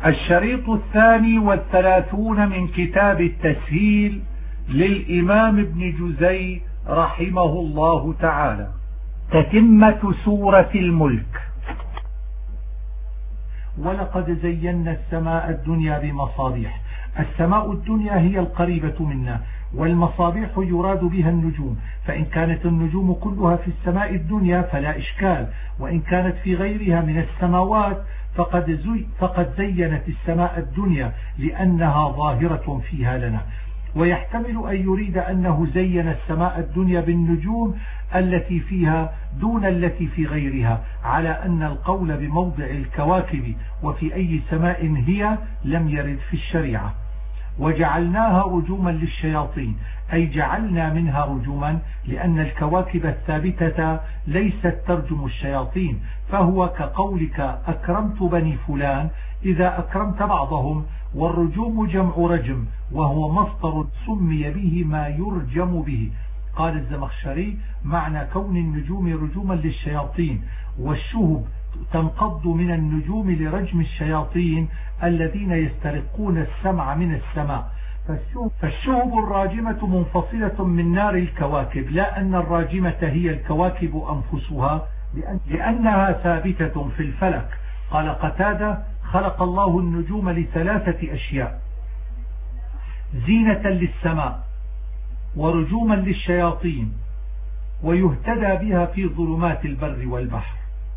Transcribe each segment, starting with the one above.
الشريط 32 من كتاب التسهيل للإمام ابن جزي رحمه الله تعالى. تتمة سورة الملك. ولقد زينا السماء الدنيا بمصابيح. السماء الدنيا هي القريبة منا، والمصابيح يراد بها النجوم، فإن كانت النجوم كلها في السماء الدنيا فلا إشكال، وإن كانت في غيرها من السماوات فقد زينت السماء الدنيا لأنها ظاهرة فيها لنا. ويحتمل أن يريد أنه زين السماء الدنيا بالنجوم التي فيها دون التي في غيرها، على أن القول بموضع الكواكب وفي أي سماء هي لم يرد في الشريعة. وجعلناها رجوما للشياطين، أي جعلنا منها رجوما، لأن الكواكب الثابتة ليست ترجم الشياطين، فهو كقولك أكرمت بني فلان إذا أكرمت بعضهم. والرجوم جمع رجم، وهو مصدر سمي به ما يرجم به. قال الزمخشري: معنى كون النجوم رجوما للشياطين، والشهب تنقض من النجوم لرجم الشياطين الذين يسترقون السمع من السماء. فالشهب الراجمة منفصلة من نار الكواكب، لا أن الراجمة هي الكواكب أنفسها، لأنها ثابتة في الفلك. قال قتادة: خلق الله النجوم لثلاثة أشياء: زينة للسماء، ورجوما للشياطين، ويهتدى بها في ظلمات البر والبحر.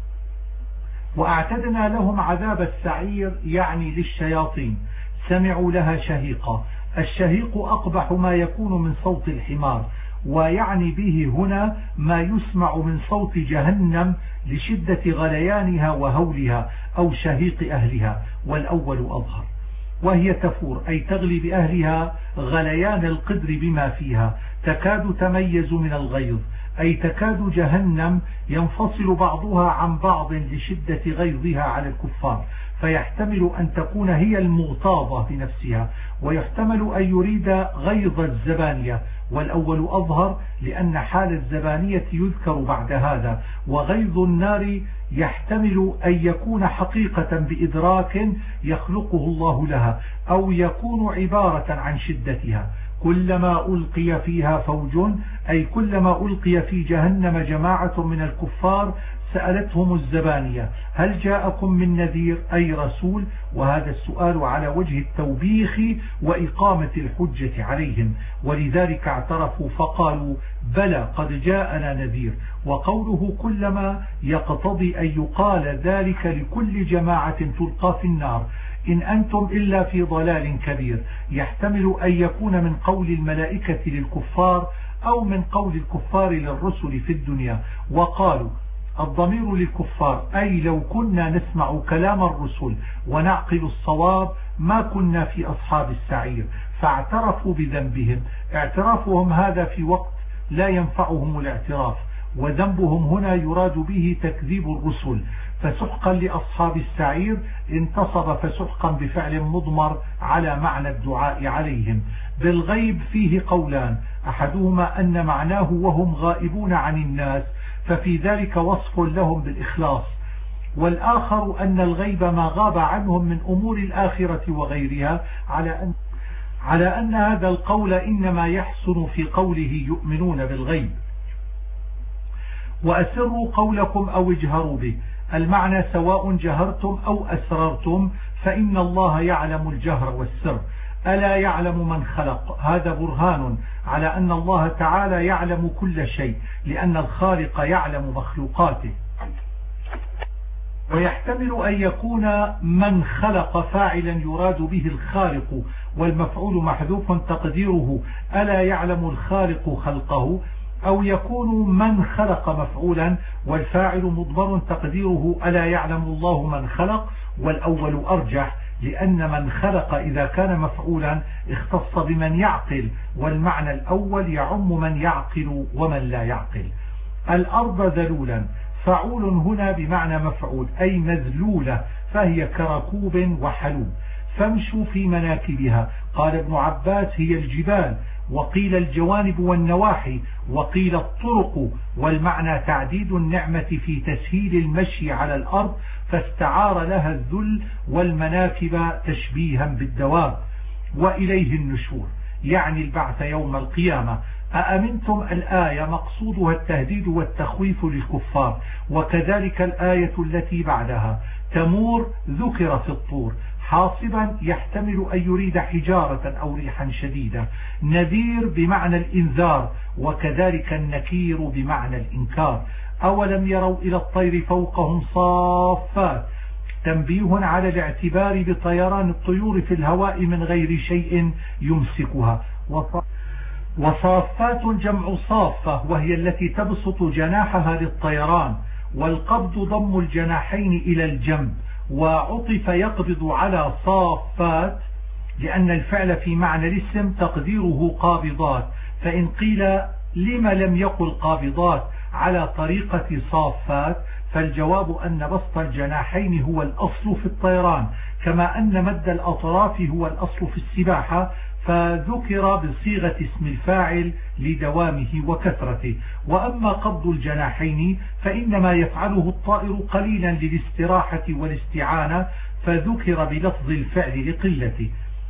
وأعتدنا لهم عذاب السعير، يعني للشياطين، سمعوا لها شهيقا. الشهيق أقبح ما يكون من صوت الحمار، ويعني به هنا ما يسمع من صوت جهنم لشدة غليانها وهولها، أو شهيق أهلها، والأول أظهر. وهي تفور، أي تغلي بأهلها غليان القدر بما فيها، تكاد تميز من الغيظ، أي تكاد جهنم ينفصل بعضها عن بعض لشدة غيظها على الكفار، فيحتمل أن تكون هي المغتاظة بنفسها، ويحتمل أن يريد غيظ الزبانية، والأول أظهر، لأن حال الزبانية يذكر بعد هذا. وغيظ النار يحتمل أن يكون حقيقة بإدراك يخلقه الله لها، أو يكون عبارة عن شدتها. كلما ألقي فيها فوج، أي كلما ألقي في جهنم جماعة من الكفار سألتهم الزبانية: هل جاءكم من نذير، أي رسول؟ وهذا السؤال على وجه التوبيخ وإقامة الحجة عليهم، ولذلك اعترفوا فقالوا: بلى قد جاءنا نذير. وقوله كلما يقتضي أن يقال ذلك لكل جماعة تلقى في النار: إن أنتم إلا في ضلال كبير. يحتمل أن يكون من قول الملائكة للكفار، أو من قول الكفار للرسل في الدنيا. وقالوا: الضمير للكفار، أي لو كنا نسمع كلام الرسل ونعقل الصواب ما كنا في أصحاب السعير. فاعترفوا بذنبهم. اعترافهم هذا في وقت لا ينفعهم الاعتراف، وذنبهم هنا يراد به تكذيب الرسل. فسحقا لأصحاب السعير انتصب فسحقا بفعل مضمر على معنى الدعاء عليهم. بالغيب فيه قولان: أحدهما أن معناه وهم غائبون عن الناس، ففي ذلك وصف لهم بالإخلاص، والآخر أن الغيب ما غاب عنهم من أمور الآخرة وغيرها، على أن هذا القول إنما يحسن في قوله يؤمنون بالغيب. وأسروا قولكم أو اجهروا به، المعنى سواء جهرتم أو أسررتم، فإن الله يعلم الجهر والسر. ألا يعلم من خلق، هذا برهان على أن الله تعالى يعلم كل شيء، لأن الخالق يعلم مخلوقاته. ويحتمل أن يكون من خلق فاعلا يراد به الخالق، والمفعول محذوف تقديره ألا يعلم الخالق خلقه، أو يكون من خلق مفعولا والفاعل مضمر تقديره ألا يعلم الله من خلق، والأول أرجح، لأن من خلق إذا كان مفعولا اختص بمن يعقل، والمعنى الأول يعم من يعقل ومن لا يعقل. الأرض ذلولا، فعول هنا بمعنى مفعول، أي مذلولة، فهي كركوب وحلوب. فامشوا في مناكبها. قال ابن عباس: هي الجبال، وقيل الجوانب والنواحي، وقيل الطرق، والمعنى تعديد النعمة في تسهيل المشي على الأرض، فاستعار لها الذل والمناكب تشبيها بالدواب. وإليه النشور يعني البعث يوم القيامة. أأمنتم الآية مقصودها التهديد والتخويف للكفار، وكذلك الآية التي بعدها تمور ذكر في الطور، حاصبا يحتمل أن يريد حجارة أو ريحا شديدة، نذير بمعنى الإنذار، وكذلك النكير بمعنى الإنكار. أولم يروا إلى الطير فوقهم صافات، تنبيه على الاعتبار بطيران الطيور في الهواء من غير شيء يمسكها. وصافات جمع صافة، وهي التي تبسط جناحها للطيران، والقبض ضم الجناحين إلى الجنب، وعطف يقبض على صافات لأن الفعل في معنى الاسم تقديره قابضات، فإن قيل لما لم يقل قابضات على طريقة صافات، فالجواب أن بسط الجناحين هو الأصل في الطيران، كما أن مد الأطراف هو الأصل في السباحة، فذكر بصيغة اسم الفاعل لدوامه وكثرته. وأما قبض الجناحين فإنما يفعله الطائر قليلا للاستراحة والاستعانة، فذكر بلفظ الفعل لقلته.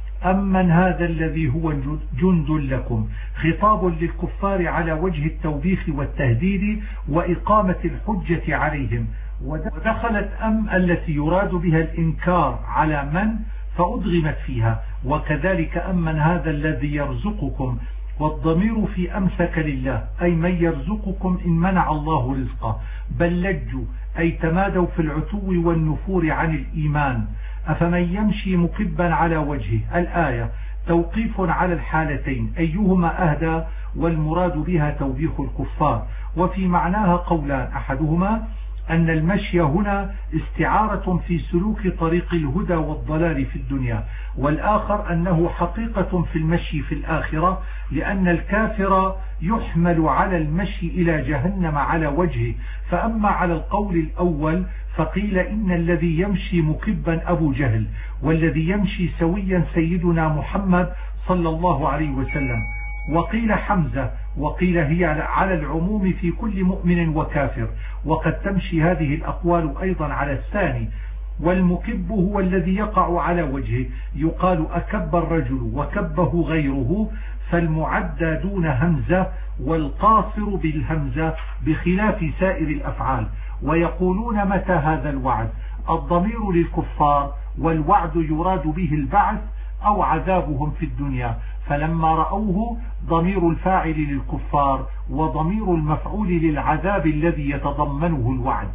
أمن هذا الذي هو جند لكم، خطاب للكفار على وجه التوبيخ والتهديد وإقامة الحجة عليهم. ودخلت التي يراد بها الإنكار على من فأدغمت فيها، وكذلك أمن هذا الذي يرزقكم، والضمير في أمسك لله أي من يرزقكم إن منع الله رزقه، بل لجوا أي تمادوا في العتو والنفور عن الإيمان. أفمن يمشي مكبا على وجهه، الآية توقيف على الحالتين أيهما أهدى، والمراد بها توبيخ الكفار. وفي معناها قولان، أحدهما أن المشي هنا استعارة في سلوك طريق الهدى والضلال في الدنيا، والآخر أنه حقيقة في المشي في الآخرة، لأن الكافر يحمل على المشي إلى جهنم على وجهه. فأما على القول الأول فقيل إن الذي يمشي مكبا أبو جهل، والذي يمشي سويا سيدنا محمد صلى الله عليه وسلم. وقيل حمزة، وقيل هي على العموم في كل مؤمن وكافر، وقد تمشي هذه الأقوال أيضا على الثاني. والمكب هو الذي يقع على وجهه، يقال أكب الرجل وكبه غيره، فالمعدى دون همزة والقاصر بالهمزة بخلاف سائر الأفعال. ويقولون متى هذا الوعد، الضمير للكفار، والوعد يراد به البعث أو عذابهم في الدنيا، فلما رأوه ضمير الفاعل للكفار، وضمير المفعول للعذاب الذي يتضمنه الوعد.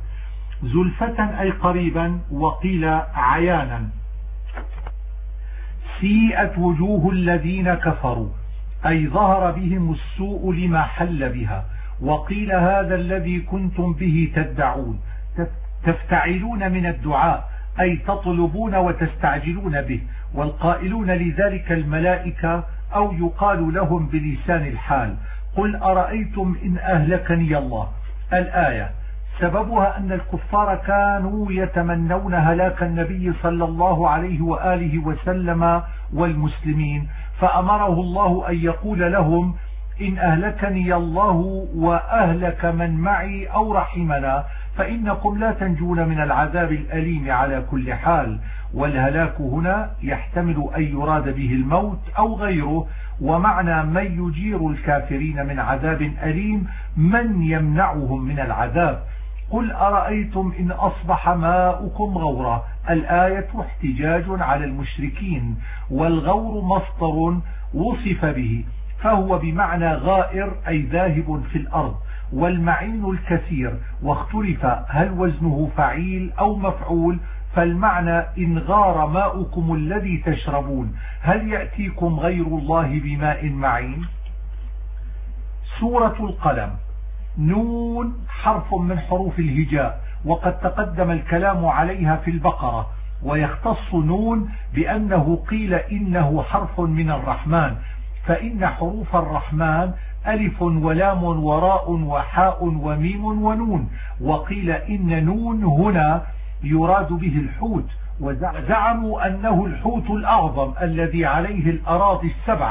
زلفة أي قريبا، وقيل عيانا. سيئت وجوه الذين كفروا أي ظهر بهم السوء لما حل بها. وقيل هذا الذي كنتم به تدعون، تفتعلون من الدعاء أي تطلبون وتستعجلون به، والقائلون لذلك الملائكة، أو يقال لهم بلسان الحال: قل أرأيتم إن أهلكني الله. الآية سببها أن الكفار كانوا يتمنون هلاك النبي صلى الله عليه وآله وسلم والمسلمين، فأمره الله أن يقول لهم: إن أهلكني الله وأهلك من معي أو رحمنا فإنكم لا تنجون من العذاب الأليم على كل حال. والهلاك هنا يحتمل أن يراد به الموت أو غيره، ومعنى من يجير الكافرين من عذاب أليم من يمنعهم من العذاب. قل أرأيتم إن أصبح ماؤكم غورا. الآية احتجاج على المشركين، والغور مصدر وصف به، فهو بمعنى غائر أي ذاهب في الأرض، والمعين الكثير، واختلف هل وزنه فعيل أو مفعول، فالمعنى إن غار ماؤكم الذي تشربون هل يأتيكم غير الله بماء معين. سورة القلم. نون حرف من حروف الهجاء، وقد تقدم الكلام عليها في البقرة. ويختص نون بأنه قيل إنه حرف من الرحمن، فإن حروف الرحمن ألف ولام وراء وحاء وميم ونون. وقيل إن نون هنا يراد به الحوت، وزعموا أنه الحوت الأعظم الذي عليه الأراضي السبعة،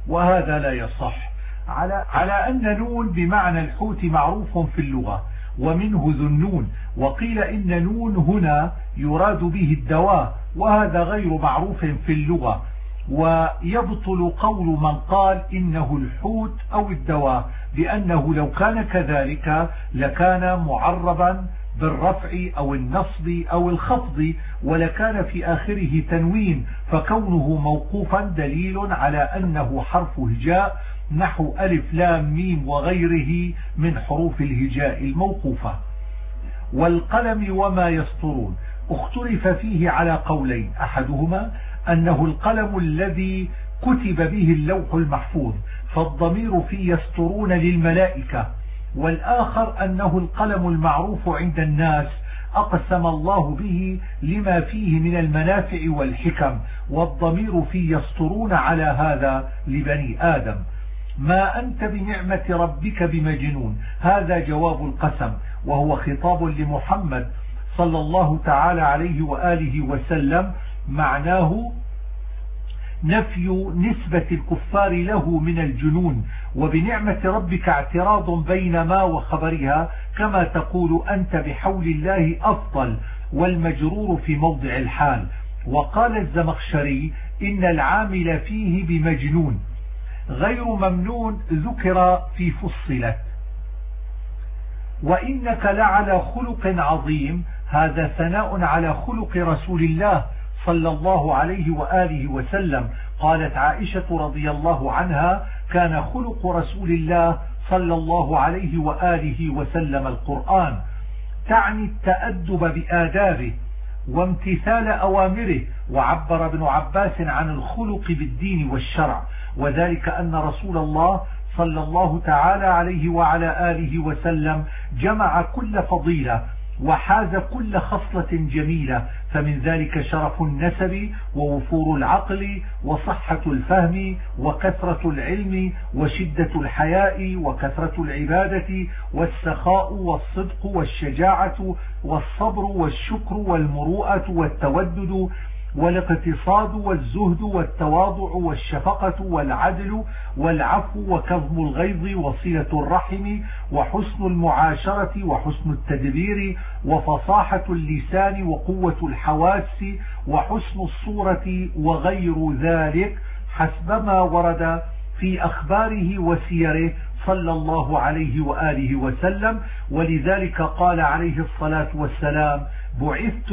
وهذا لا يصح، على أن نون بمعنى الحوت معروف في اللغة ومنه ذو النون، وقيل إن نون هنا يراد به الدواء، وهذا غير معروف في اللغة. ويبطل قول من قال إنه الحوت أو الدواء، لأنه لو كان كذلك لكان معربا بالرفع أو النصب أو الخفض، ولكان في آخره تنوين، فكونه موقوفا دليل على أنه حرف هجاء نحو ألف لام ميم وغيره من حروف الهجاء الموقوفة. والقلم وما يسطرون اختلف فيه على قولين، أحدهما أنه القلم الذي كتب به اللوح المحفوظ، فالضمير في يسطرون للملائكة، والآخر أنه القلم المعروف عند الناس أقسم الله به لما فيه من المنافع والحكم، والضمير في يسطرون على هذا لبني آدم. ما أنت بنعمة ربك بمجنون، هذا جواب القسم، وهو خطاب لمحمد صلى الله تعالى عليه وآله وسلم، معناه نفي نسبة الكفار له من الجنون. وبنعمة ربك اعتراض بين ما وخبرها، كما تقول أنت بحول الله أفضل، والمجرور في موضع الحال. وقال الزمخشري إن العامل فيه بمجنون غير ممنون ذكر في فصلت. وإنك لعلى خلق عظيم، هذا ثناء على خلق رسول الله صلى الله عليه وآله وسلم. قالت عائشة رضي الله عنها كان خلق رسول الله صلى الله عليه وآله وسلم القرآن، تعني التأدب بآدابه وامتثال أوامره. وعبر ابن عباس عن الخلق بالدين والشرع، وذلك أن رسول الله صلى الله تعالى عليه وعلى آله وسلم جمع كل فضيلة وحاز كل خصلة جميلة، فمن ذلك شرف النسب ووفور العقل وصحة الفهم وكثرة العلم وشدة الحياء وكثرة العبادة والسخاء والصدق والشجاعة والصبر والشكر والمروءة والتودد والاقتصاد والزهد والتواضع والشفقة والعدل والعفو وكظم الغيظ وصلة الرحم وحسن المعاشرة وحسن التدبير وفصاحة اللسان وقوة الحواس وحسن الصورة وغير ذلك، حسبما ورد في أخباره وسيره صلى الله عليه وآله وسلم. ولذلك قال عليه الصلاة والسلام بعثت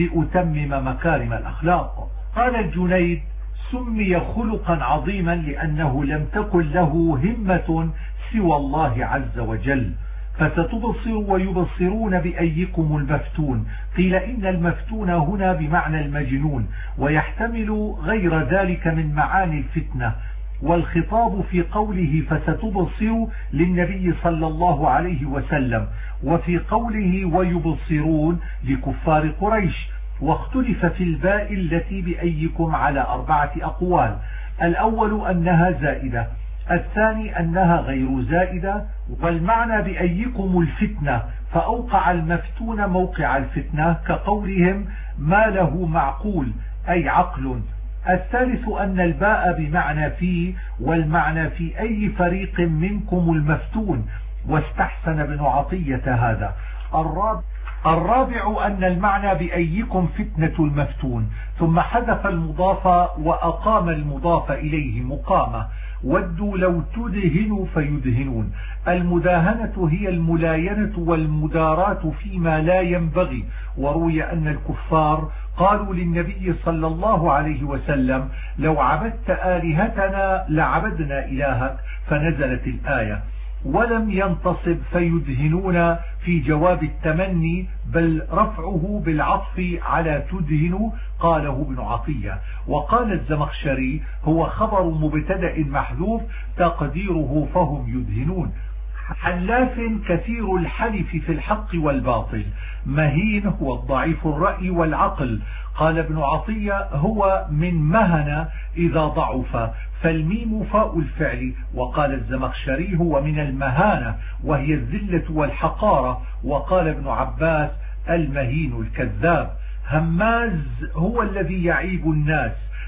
لأتمم مكارم الأخلاق. قال الجنيد سمي خلقا عظيما لأنه لم تكن له همة سوى الله عز وجل. فستبصر ويبصرون بأيكم المفتون، قيل إن المفتون هنا بمعنى المجنون، ويحتمل غير ذلك من معاني الفتنة. والخطاب في قوله فستبصر للنبي صلى الله عليه وسلم، وفي قوله ويبصرون لكفار قريش. واختلف في الباء التي بأيكم على 4 أقوال، الأول أنها زائدة، الثاني أنها غير زائدة، والمعنى بأيكم الفتنة، فأوقع المفتون موقع الفتنة كقولهم ما له معقول أي عقل. الثالث أن الباء بمعنى في، والمعنى في أي فريق منكم المفتون، واستحسن ابن عطية هذا. الرابع أن المعنى بأيكم فتنة المفتون، ثم حذف المضاف وأقام المضاف إليه مقامة. ودوا لو تدهنوا فيدهنون. المداهنة هي الملاينة والمداراة فيما لا ينبغي. وروي أن الكفار قالوا للنبي صلى الله عليه وسلم لو عبدت آلهتنا لعبدنا إلهك، فنزلت الآية. ولم ينتصب فيدهنون في جواب التمني، بل رفعه بالعطف على تدهن، قاله ابن عطية. وقال الزمخشري هو خبر مبتدأ محذوف تقديره فهم يدهنون. حلاف كثير الحلف في الحق والباطل، مهين هو الضعيف الرأي والعقل. قال ابن عطية هو من مهن إذا ضعف، فالميم فاء الفعل. وقال الزمخشري هو من المهانة وهي الذلة والحقارة. وقال ابن عباس المهين الكذاب. هماز هو الذي يعيب الناس،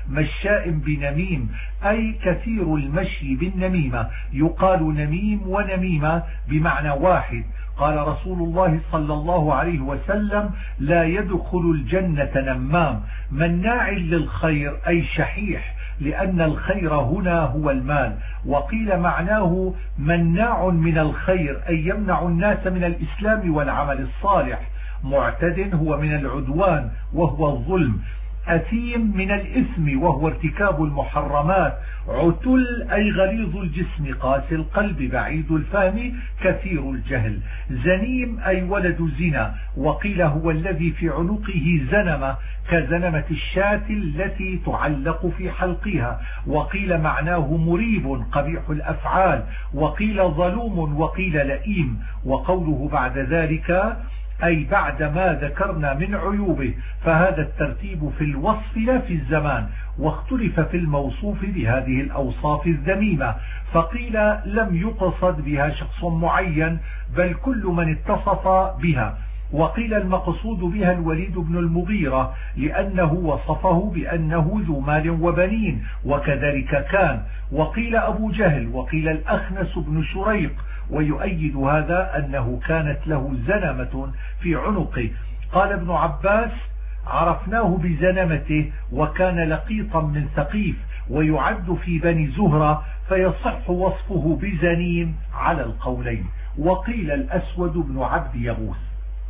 مشاء بنميم أي كثير المشي بالنميمة، يقال نميم ونميمة بمعنى واحد. قال رسول الله صلى الله عليه وسلم: لا يدخل الجنة نمام. مناع للخير أي شحيح، لأن الخير هنا هو المال. وقيل معناه مناع من الخير أي يمنع الناس من الإسلام والعمل الصالح. معتد هو من العدوان وهو الظلم. أثيم من الإثم وهو ارتكاب المحرمات. عتل أي غليظ الجسم قاسي القلب بعيد الفهم كثير الجهل. زنيم أي ولد زنا. وقيل هو الذي في عنقه زنمة كزنمة الشاة التي تعلق في حلقها. وقيل معناه مريب قبيح الأفعال. وقيل ظلوم وقيل لئيم. وقوله بعد ذلك أي بعد ما ذكرنا من عيوبه، فهذا الترتيب في الوصف لا في الزمان. واختلف في الموصوف بهذه الأوصاف الذميمة، فقيل لم يقصد بها شخص معين بل كل من اتصف بها. وقيل المقصود بها الوليد بن المغيرة لأنه وصفه بأنه ذو مال وبنين وكذلك كان. وقيل أبو جهل. وقيل الأخنس بن شريق. ويؤيد هذا أنه كانت له زنمة في عنقه. قال ابن عباس: عرفناه بزنمته وكان لقيطا من ثقيف ويعد في بني زهرة، فيصح وصفه بزنيم على القولين. وقيل الأسود بن عبد يغوث.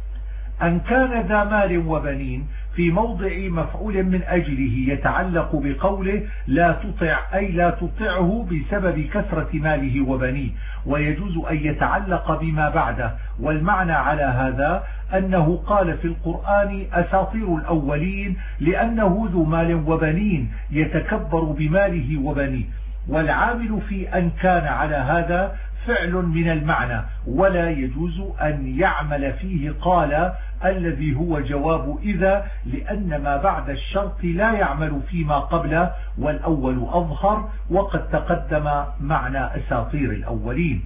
أن كان ذا مال وبنين في موضع مفعول من أجله يتعلق بقوله لا تطع، أي لا تطعه بسبب كثرة ماله وبنيه، ويجوز أن يتعلق بما بعده. والمعنى على هذا أنه قال في القرآن أساطير الأولين لأنه ذو مال وبنين يتكبر بماله وبنيه. والعامل في أن كان على هذا فعل من المعنى، ولا يجوز أن يعمل فيه قال الذي هو جواب إذا، لأن ما بعد الشرط لا يعمل فيما قبله، والأول أظهر. وقد تقدم معنى أساطير الأولين.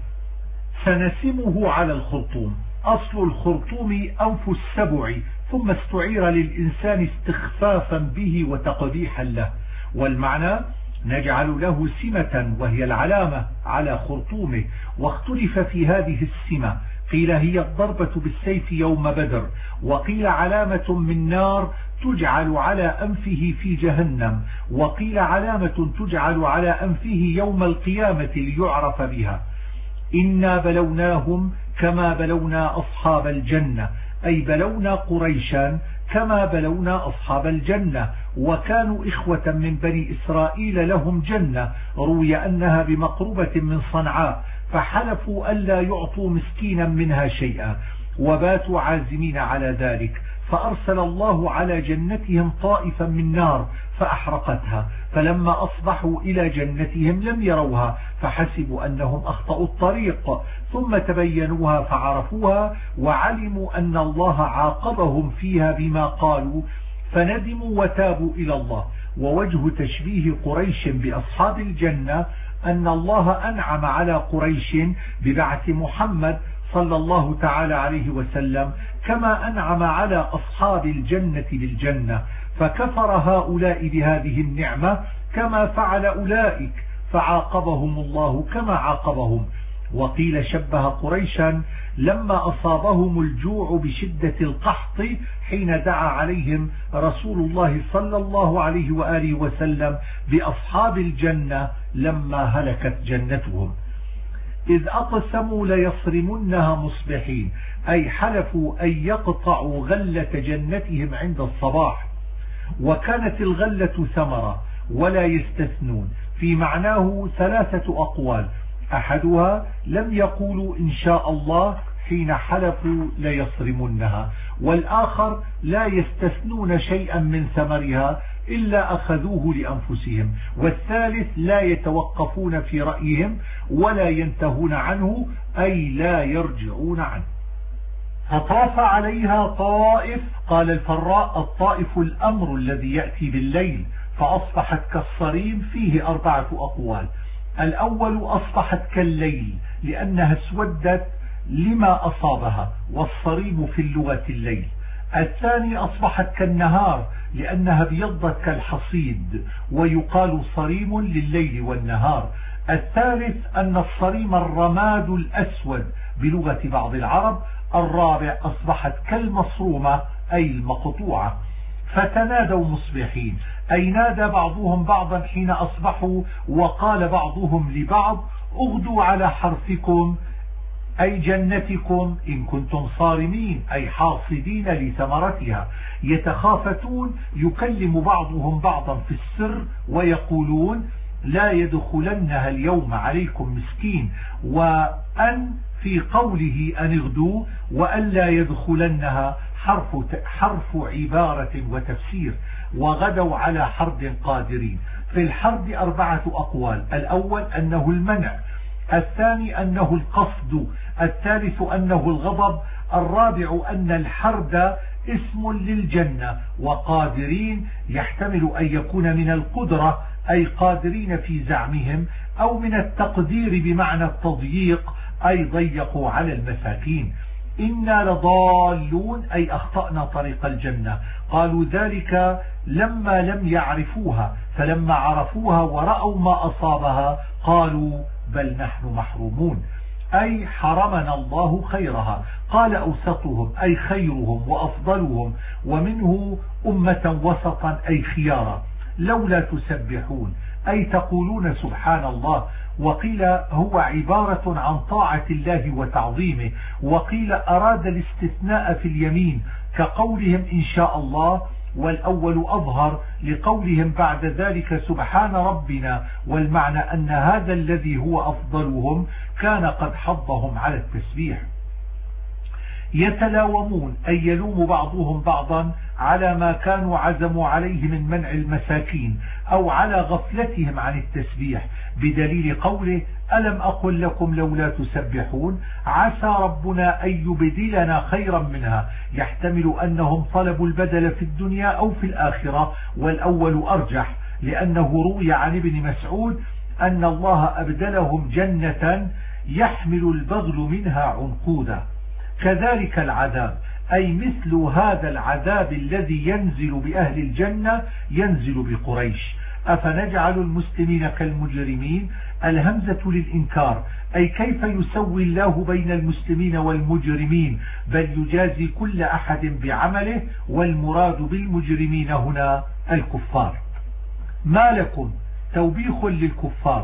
سنسمه على الخرطوم. أصل الخرطوم أنف السبع، ثم استعير للإنسان استخفافا به وتقبيحا له. والمعنى نجعل له سمة وهي العلامة على خرطومه. واختلف في هذه السمة، قيل هي الضربة بالسيف يوم بدر، وقيل علامة من نار تجعل على أنفه في جهنم، وقيل علامة تجعل على أنفه يوم القيامة ليعرف بها. إنا بلوناهم كما بلونا أصحاب الجنة، أي بلونا قريشا كما بلونا أصحاب الجنة. وكانوا إخوة من بني إسرائيل لهم جنة روي أنها بمقربة من صنعاء، فحلفوا ألا يعطوا مسكينا منها شيئا، وباتوا عازمين على ذلك. فأرسل الله على جنتهم طائفا من نار فأحرقتها، فلما أصبحوا إلى جنتهم لم يروها، فحسبوا أنهم أخطأوا الطريق، ثم تبينوها فعرفوها وعلموا أن الله عاقبهم فيها بما قالوا، فندموا وتابوا إلى الله. ووجه تشبيه قريش بأصحاب الجنة أن الله أنعم على قريش ببعث محمد صلى الله تعالى عليه وسلم، كما أنعم على أصحاب الجنة بالجنة، فكفر هؤلاء بهذه النعمة كما فعل أولئك، فعاقبهم الله كما عاقبهم. وقيل شبه قريشا لما أصابهم الجوع بشدة القحط حين دعا عليهم رسول الله صلى الله عليه وآله وسلم بأصحاب الجنة لما هلكت جنتهم. إذ أقسموا ليصرمنها مصبحين، أي حلفوا أن يقطعوا غلة جنتهم عند الصباح. وكانت الغلة ثمرة ولا يستثنون، في معناه ثلاثة أقوال: أحدها لم يقولوا إن شاء الله حين حلفوا ليصرمنها، والآخر لا يستثنون شيئا من ثمرها إلا أخذوه لأنفسهم، والثالث لا يتوقفون في رأيهم ولا ينتهون عنه، أي لا يرجعون عنه. فطاف عليها طائف. قال الفراء: الطائف الأمر الذي يأتي بالليل، فأصبحت كالصريم، فيه 4 أقوال. الأول أصبحت كالليل لأنها اسودت لما أصابها، والصريم في اللغة الليل. الثاني أصبحت كالنهار لأنها ابيضت كالحصيد، ويقال صريم لليل والنهار. الثالث أن الصريم الرماد الأسود بلغة بعض العرب. الرابع أصبحت كالمصرومة أي المقطوعة. فتنادوا مصبحين، أي نادى بعضهم بعضا حين أصبحوا، وقال بعضهم لبعض اغدوا على حرثكم أي جنتكم إن كنتم صارمين أي حاصدين لثمرتها. يتخافتون، يكلم بعضهم بعضا في السر ويقولون لا يدخلنها اليوم عليكم مسكين، وأن في قوله أن اغدوا وأن لا يدخلنها حرف عبارة وتفسير. وغدوا على حرد قادرين. في الحرد 4 أقوال: الأول أنه المنع، الثاني أنه القصد، الثالث أنه الغضب، الرابع أن الحرد اسم للجنة. وقادرين يحتمل أن يكون من القدرة أي قادرين في زعمهم، أو من التقدير بمعنى التضييق أي ضيقوا على المساكين. إنا لضالون أي أخطأنا طريق الجنة. قالوا ذلك لما لم يعرفوها، فلما عرفوها ورأوا ما أصابها قالوا بل نحن محرومون أي حرمنا الله خيرها. قال أوسطهم أي خيرهم وأفضلهم، ومنه أمة وسطا أي خيارا. لولا تسبحون أي تقولون سبحان الله. وقيل هو عبارة عن طاعة الله وتعظيمه، وقيل أراد الاستثناء في اليمين كقولهم إن شاء الله، والأول أظهر لقولهم بعد ذلك سبحان ربنا، والمعنى أن هذا الذي هو أفضلهم كان قد حضهم على التسبيح. يتلاومون أي يلوم بعضهم بعضا على ما كانوا عزموا عليه من منع المساكين أو على غفلتهم عن التسبيح، بدليل قوله ألم أقل لكم لولا تسبحون عسى ربنا أن يبدلنا خيرا منها. يحتمل أنهم طلبوا البدل في الدنيا أو في الآخرة، والأول أرجح، لأنه روي عن ابن مسعود أن الله أبدلهم جنة يحمل البغل منها عنقودا. كذلك العذاب أي مثل هذا العذاب الذي ينزل بأهل الجنة ينزل بقريش. أفنجعل المسلمين كالمجرمين؟ الهمزة للإنكار، أي كيف يسوي الله بين المسلمين والمجرمين، بل يجازي كل أحد بعمله، والمراد بالمجرمين هنا الكفار. ما لكم توبيخ للكفار،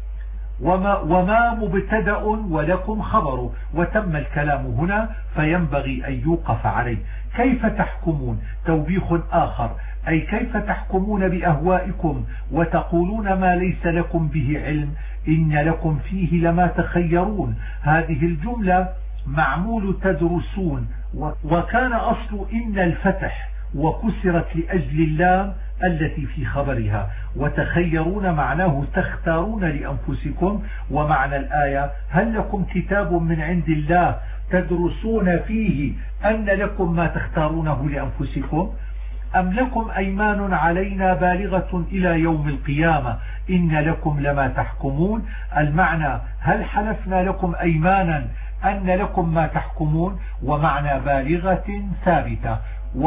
وما مبتدأ ولكم خبر، وتم الكلام هنا فينبغي أن يوقف عليه. كيف تحكمون توبيخ آخر، أي كيف تحكمون بأهوائكم وتقولون ما ليس لكم به علم، إن لكم فيه لما تخيرون. هذه الجملة معمول تدرسون، وكان أصل إن الفتح وكسرت لأجل اللام التي في خبرها. وتخيرون معناه تختارون لأنفسكم، ومعنى الآية هل لكم كتاب من عند الله تدرسون فيه أن لكم ما تختارونه لأنفسكم، أم لكم أيمان علينا بالغة إلى يوم القيامة إن لكم لما تحكمون. المعنى هل حلفنا لكم أيمانا أن لكم ما تحكمون، ومعنى بالغة ثابتة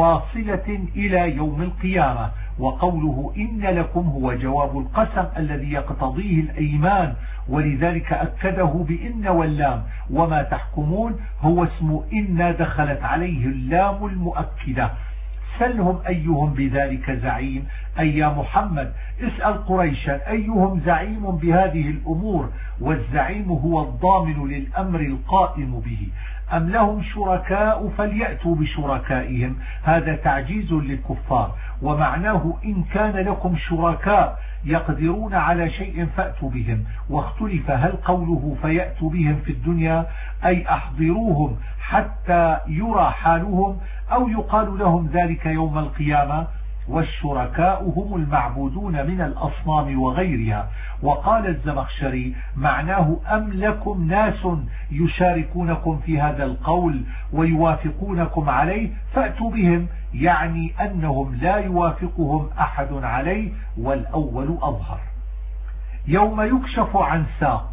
واصلة إلى يوم القيامة. وقوله إن لكم هو جواب القسم الذي يقتضيه الأيمان، ولذلك أكده بإن واللام. وما تحكمون هو اسم إن دخلت عليه اللام المؤكدة. سلهم أيهم بذلك زعيم، أي يا محمد اسأل قريشا أيهم زعيم بهذه الأمور، والزعيم هو الضامن للأمر القائم به. أم لهم شركاء فليأتوا بشركائهم، هذا تعجيز للكفار. ومعناه إن كان لكم شركاء يقدرون على شيء فأتوا بهم. واختلف هل قوله فيأتوا بهم في الدنيا أي أحضروهم حتى يرى حالهم، أو يقال لهم ذلك يوم القيامة. والشركاء هم المعبودون من الأصنام وغيرها. وقال الزمخشري معناه أم لكم ناس يشاركونكم في هذا القول ويوافقونكم عليه فأتوا بهم، يعني أنهم لا يوافقهم أحد عليه، والأول أظهر. يوم يكشف عن ساق،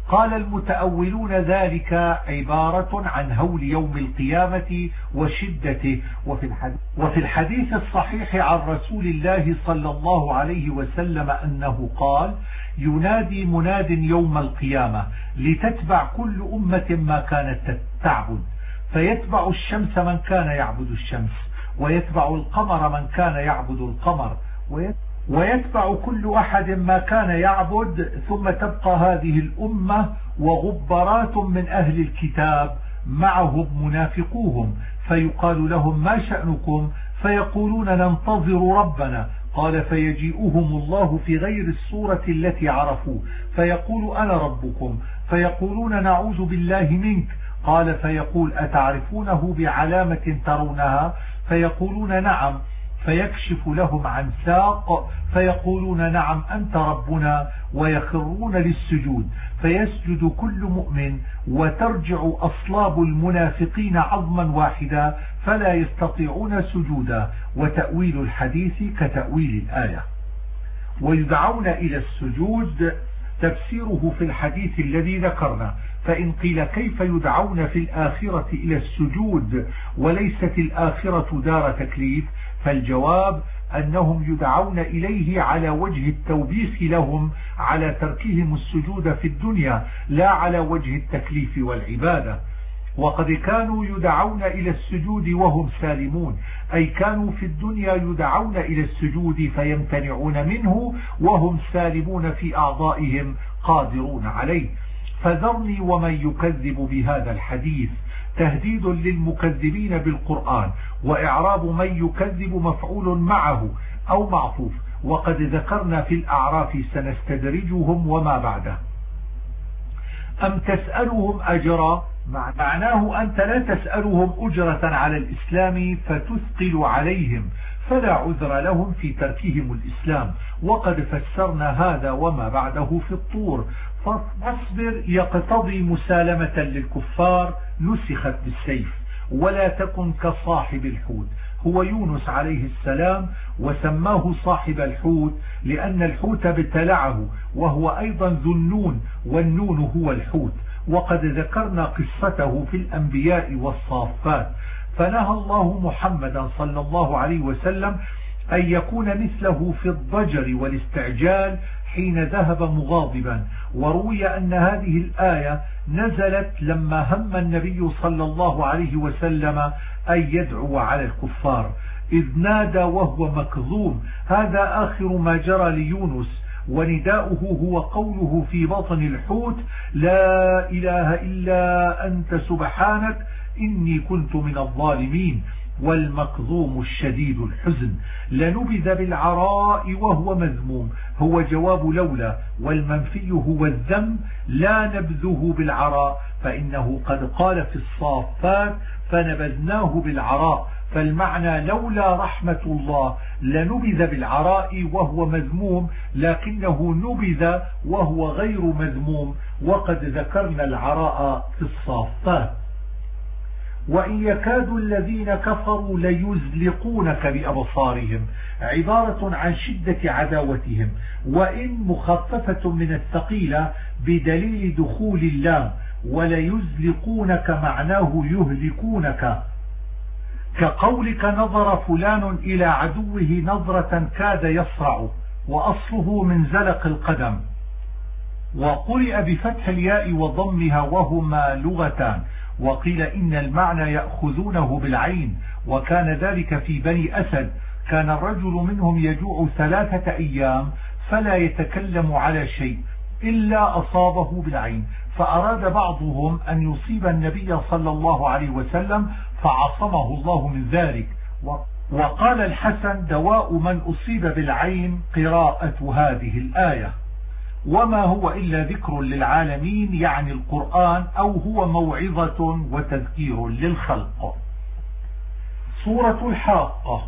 قال المتأولون ذلك عبارة عن هول يوم القيامة وشدته. وفي الحديث الصحيح عن رسول الله صلى الله عليه وسلم أنه قال: ينادي مناد يوم القيامة لتتبع كل أمة ما كانت تعبد، فيتبع الشمس من كان يعبد الشمس، ويتبع القمر من كان يعبد القمر، ويتبع كل أحد ما كان يعبد، ثم تبقى هذه الأمة وغبرات من أهل الكتاب معهم منافقوهم، فيقال لهم: ما شأنكم؟ فيقولون: ننتظر ربنا. قال: فيجيئهم الله في غير الصورة التي عرفوا، فيقول: أنا ربكم. فيقولون: نعوذ بالله منك. قال: فيقول: أتعرفونه بعلامة ترونها؟ فيقولون: نعم. فيكشف لهم عن ساق، فيقولون: نعم أنت ربنا، ويخرون للسجود، فيسجد كل مؤمن، وترجع أصلاب المنافقين عظما واحدا، فلا يستطيعون سجودا. وتأويل الحديث كتأويل الآية. ويدعون إلى السجود تفسيره في الحديث الذي ذكرنا. فإن قيل: كيف يدعون في الآخرة إلى السجود وليست الآخرة دار تكليف؟ فالجواب أنهم يدعون إليه على وجه التوبيخ لهم على تركهم السجود في الدنيا، لا على وجه التكليف والعبادة. وقد كانوا يدعون إلى السجود وهم سالمون، أي كانوا في الدنيا يدعون إلى السجود فيمتنعون منه وهم سالمون في أعضائهم قادرون عليه. فذرني ومن يكذب بهذا الحديث تهديد للمكذبين بالقرآن، وإعراب من يكذب مفعول معه أو معطوف. وقد ذكرنا في الأعراف: سنستدرجهم وما بعده. أم تسألهم أجرا؟ معناه أنت لا تسألهم أجرة على الإسلام فتثقل عليهم، فلا عذر لهم في تركهم الإسلام. وقد فسرنا هذا وما بعده في الطور. فاصبر يقتضي مسالمة للكفار نسخت بالسيف. ولا تكن كصاحب الحوت، هو يونس عليه السلام، وسماه صاحب الحوت لأن الحوت ابتلعه، وهو أيضا ذو النون، والنون هو الحوت. وقد ذكرنا قصته في الأنبياء والصافات. فنهى الله محمدا صلى الله عليه وسلم أن يكون مثله في الضجر والاستعجال حين ذهب مغاضبا. وروي أن هذه الآية نزلت لما هم النبي صلى الله عليه وسلم أن يدعو على الكفار، إذ نادى وهو مكظوم. هذا آخر ما جرى ليونس، ونداؤه هو قوله في بطن الحوت: لا إله إلا أنت سبحانك إني كنت من الظالمين. والمكظوم الشديد الحزن. لنبذ بالعراء وهو مذموم، هو جواب لولا، والمنفي هو الذم، لا نبذه بالعراء، فإنه قد قال في الصافات: فنبذناه بالعراء. فالمعنى: لولا رحمة الله لنبذ بالعراء وهو مذموم، لكنه نبذ وهو غير مذموم. وقد ذكرنا العراء في الصافات. وإن يكاد الذين كفروا ليزلقونك بأبصارهم، عبارة عن شدة عداوتهم، وإن مخففة من الثقيلة بدليل دخول اللام، وليزلقونك معناه يهلكونك، كقولك: نظر فلان إلى عدوه نظرة كاد يصرع، وأصله من زلق القدم. وقرئ بفتح الياء وضمها وهما لغتان. وقيل إن المعنى يأخذونه بالعين، وكان ذلك في بني أسد. كان الرجل منهم يجوع 3 أيام فلا يتكلم على شيء إلا أصابه بالعين، فأراد بعضهم أن يصيب النبي صلى الله عليه وسلم فعصمه الله من ذلك. وقال الحسن: دواء من أصيب بالعين قراءة هذه الآية. وما هو إلا ذكر للعالمين، يعني القرآن، أو هو موعظة وتذكير للخلق. سورة الحاقة.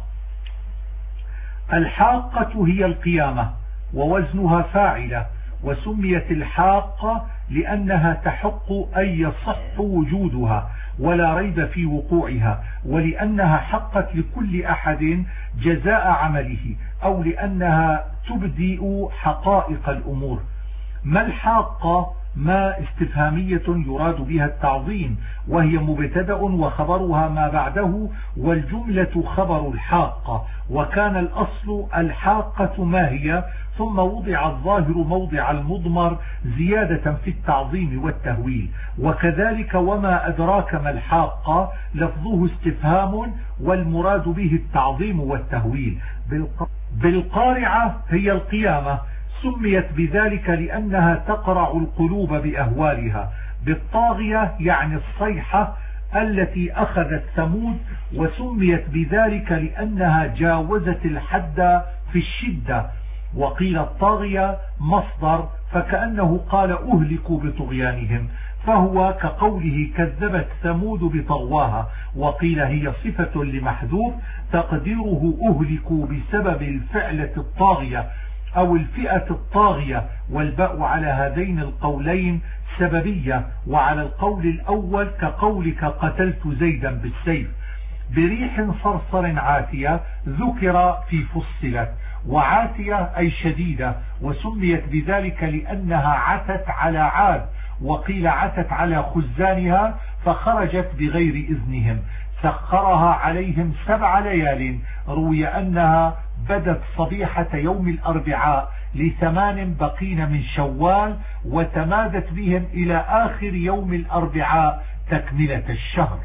الحاقة هي القيامة، ووزنها فاعلة، وسميت الحاقة لأنها تحق أن يصح وجودها ولا ريب في وقوعها، ولأنها حقت لكل أحد جزاء عمله، أو لأنها تبدئ حقائق الأمور. ما الحاقة؟ ما استفهامية يراد بها التعظيم، وهي مبتدأ وخبرها ما بعده، والجملة خبر الحاقة، وكان الأصل الحاقة ما هي، ثم وضع الظاهر موضع المضمر زيادة في التعظيم والتهويل. وكذلك وما أدراك ما الحاقة لفظه استفهام، والمراد به التعظيم والتهويل. بالقارعة هي القيامة، سميت بذلك لأنها تقرع القلوب بأهوالها. بالطاغية يعني الصيحة التي أخذت ثمود، وسميت بذلك لأنها جاوزت الحد في الشدة. وقيل الطاغية مصدر، فكأنه قال أهلكوا بطغيانهم، فهو كقوله كذبت ثمود بطغواها. وقيل هي صفة لمحذوف تقديره أهلكوا بسبب الفعلة الطاغية أو الفئة الطاغية، والباء على هذين القولين سببية، وعلى القول الأول كقولك قتلت زيدا بالسيف. بريح صرصر عاتية ذكر في فصلت، وعاتية أي شديدة، وسميت بذلك لأنها عتت على عاد، وقيل عتت على خزانها فخرجت بغير إذنهم. سخرها عليهم 7 ليال، روي أنها بدت صبيحة يوم الأربعاء ل8 بقين من شوال، وتمادت بهم إلى آخر يوم الأربعاء تكملة الشهر.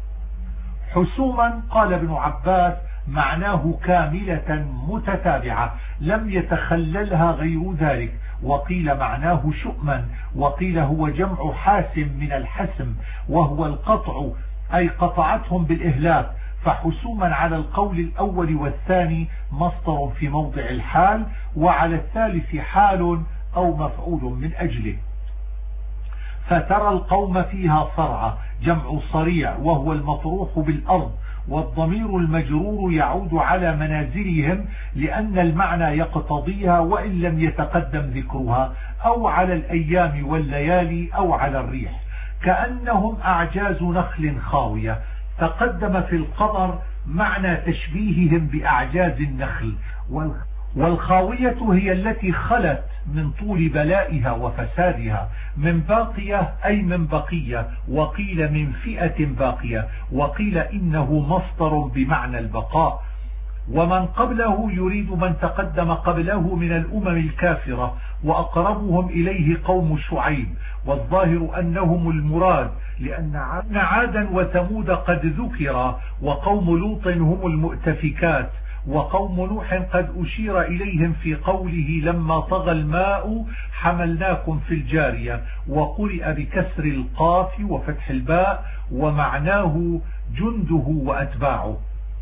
حسوما قال ابن عباس معناه كاملة متتابعة لم يتخللها غير ذلك، وقيل معناه شؤما، وقيل هو جمع حاسم من الحسم، وهو القطع، أي قطعتهم بالإهلاك. فحسوما على القول الأول والثاني مصدر في موضع الحال، وعلى الثالث حال أو مفعول من أجله. فترى القوم فيها صرعى، جمع صريع، وهو المطروح بالأرض، والضمير المجرور يعود على منازلهم لأن المعنى يقتضيها وإن لم يتقدم ذكرها، أو على الأيام والليالي، أو على الريح. كأنهم أعجاز نخل خاوية. تقدم في القبر معنى تشبيههم بأعجاز النخل، والخاوية هي التي خلت من طول بلائها وفسادها. من باقية أي من بقية، وقيل من فئة باقية، وقيل إنه مصدر بمعنى البقاء. ومن قبله يريد من تقدم قبله من الأمم الكافرة، وأقربهم إليه قوم شعيب، والظاهر أنهم المراد، لأن عادا وثمود قد ذكر، وقوم لوط هم المؤتفكات، وقوم نوح قد أشير إليهم في قوله لما طغى الماء حملناكم في الجارية، وقرئ بكسر القاف وفتح الباء، ومعناه جنده وأتباعه.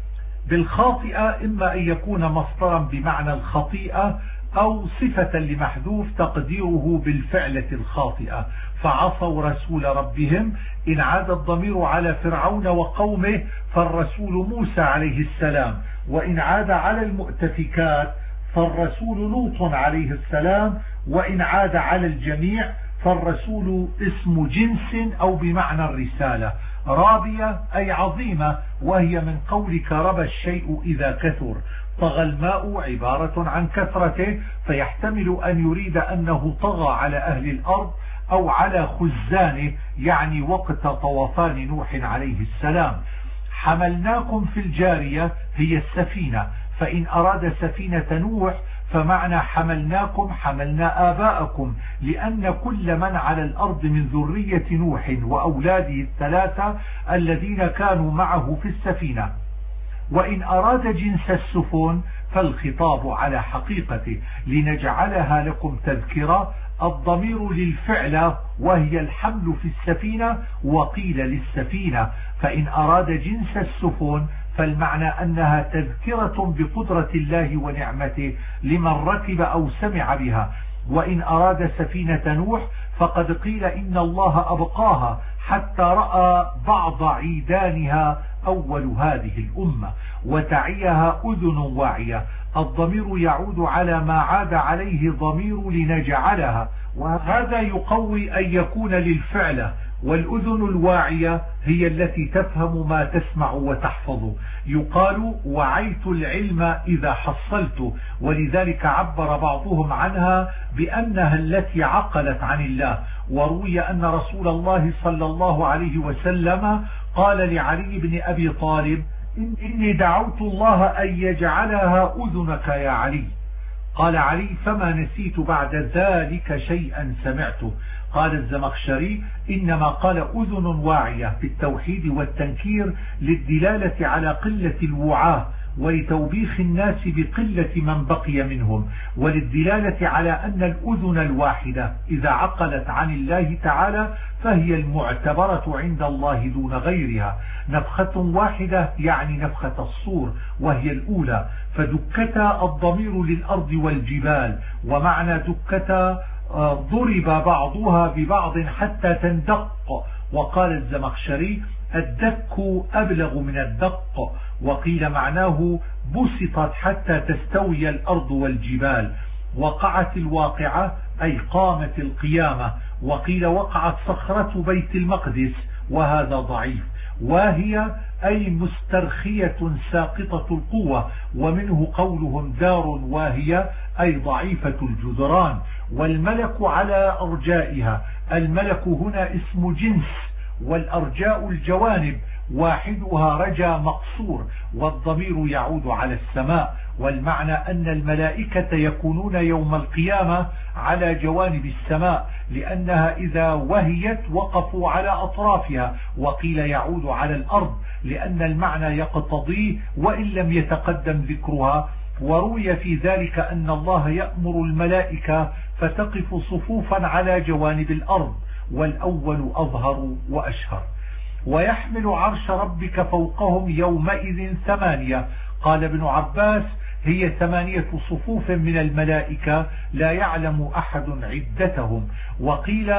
بالخاطئة إما أن يكون مصدرا بمعنى الخطيئة، أو صفة لمحذوف تقديره بالفعلة الخاطئة. فعصوا رسول ربهم، إن عاد الضمير على فرعون وقومه فالرسول موسى عليه السلام، وإن عاد على المؤتفكات فالرسول لوط عليه السلام، وإن عاد على الجميع فالرسول اسم جنس أو بمعنى الرسالة. رابية أي عظيمة، وهي من قولك ربى الشيء إذا كثر. طغى الماء عبارة عن كثرته، فيحتمل أن يريد أنه طغى على أهل الأرض أو على خزانه، يعني وقت طوفان نوح عليه السلام. حملناكم في الجارية هي السفينة، فإن أراد سفينة نوح فمعنى حملناكم حملنا آباءكم، لأن كل من على الأرض من ذرية نوح وأولاده 3 الذين كانوا معه في السفينة. وإن أراد جنس السفن فالخطاب على حقيقته، لنجعلها لكم تذكرة. الضمير للفعل وهي الحمل في السفينة، وقيل للسفينة. فإن أراد جنس السفن فالمعنى أنها تذكرة بقدرة الله ونعمته لمن ركب أو سمع بها. وإن أراد سفينة نوح فقد قيل إن الله أبقاها حتى رأى بعض عيدانها أول هذه الأمة، وتعيها أذن واعية. الضمير يعود على ما عاد عليه ضمير لنجعلها، وهذا يقوي أن يكون للفعل، والأذن الواعية هي التي تفهم ما تسمع وتحفظ. يقال وعيت العلم إذا حصلت، ولذلك عبر بعضهم عنها بأنها التي عقلت عن الله. وروي أن رسول الله صلى الله عليه وسلم قال لعلي بن أبي طالب: إني دعوت الله أن يجعلها أذنك يا علي. قال علي: فما نسيت بعد ذلك شيئا سمعته. قال الزمخشري: إنما قال أذن واعية بالتوحيد والتنكير للدلالة على قلة الوعاة ولتوبيخ الناس بقلة من بقي منهم، وللدلالة على أن الأذن الواحدة إذا عقلت عن الله تعالى فهي المعتبرة عند الله دون غيرها. نفخة واحدة يعني نفخة الصور وهي الأولى، فدكتا الضمير للأرض والجبال، ومعنى دكتا ضرب بعضها ببعض حتى تندق. وقال الزمخشري: الدك أبلغ من الدق. وقيل معناه بسطت حتى تستوي الأرض والجبال. وقعت الواقعة أي قامت القيامة. وقيل وقعت صخرة بيت المقدس، وهذا ضعيف. وهي أي مسترخية ساقطة القوة، ومنه قولهم دار واهية أي ضعيفة الجدران. والملك على أرجائها، الملك هنا اسم جنس، والأرجاء الجوانب، واحدها رجا مقصور، والضمير يعود على السماء. والمعنى أن الملائكة يكونون يوم القيامة على جوانب السماء، لأنها إذا وهيت وقفوا على أطرافها. وقيل يعود على الأرض لأن المعنى يقتضيه وإن لم يتقدم ذكرها. وروي في ذلك أن الله يأمر الملائكة فتقف صفوفا على جوانب الأرض، والأول أظهر وأشهر. ويحمل عرش ربك فوقهم يومئذ 8. قال ابن عباس: هي 8 صفوف من الملائكة لا يعلم أحد عدتهم. وقيل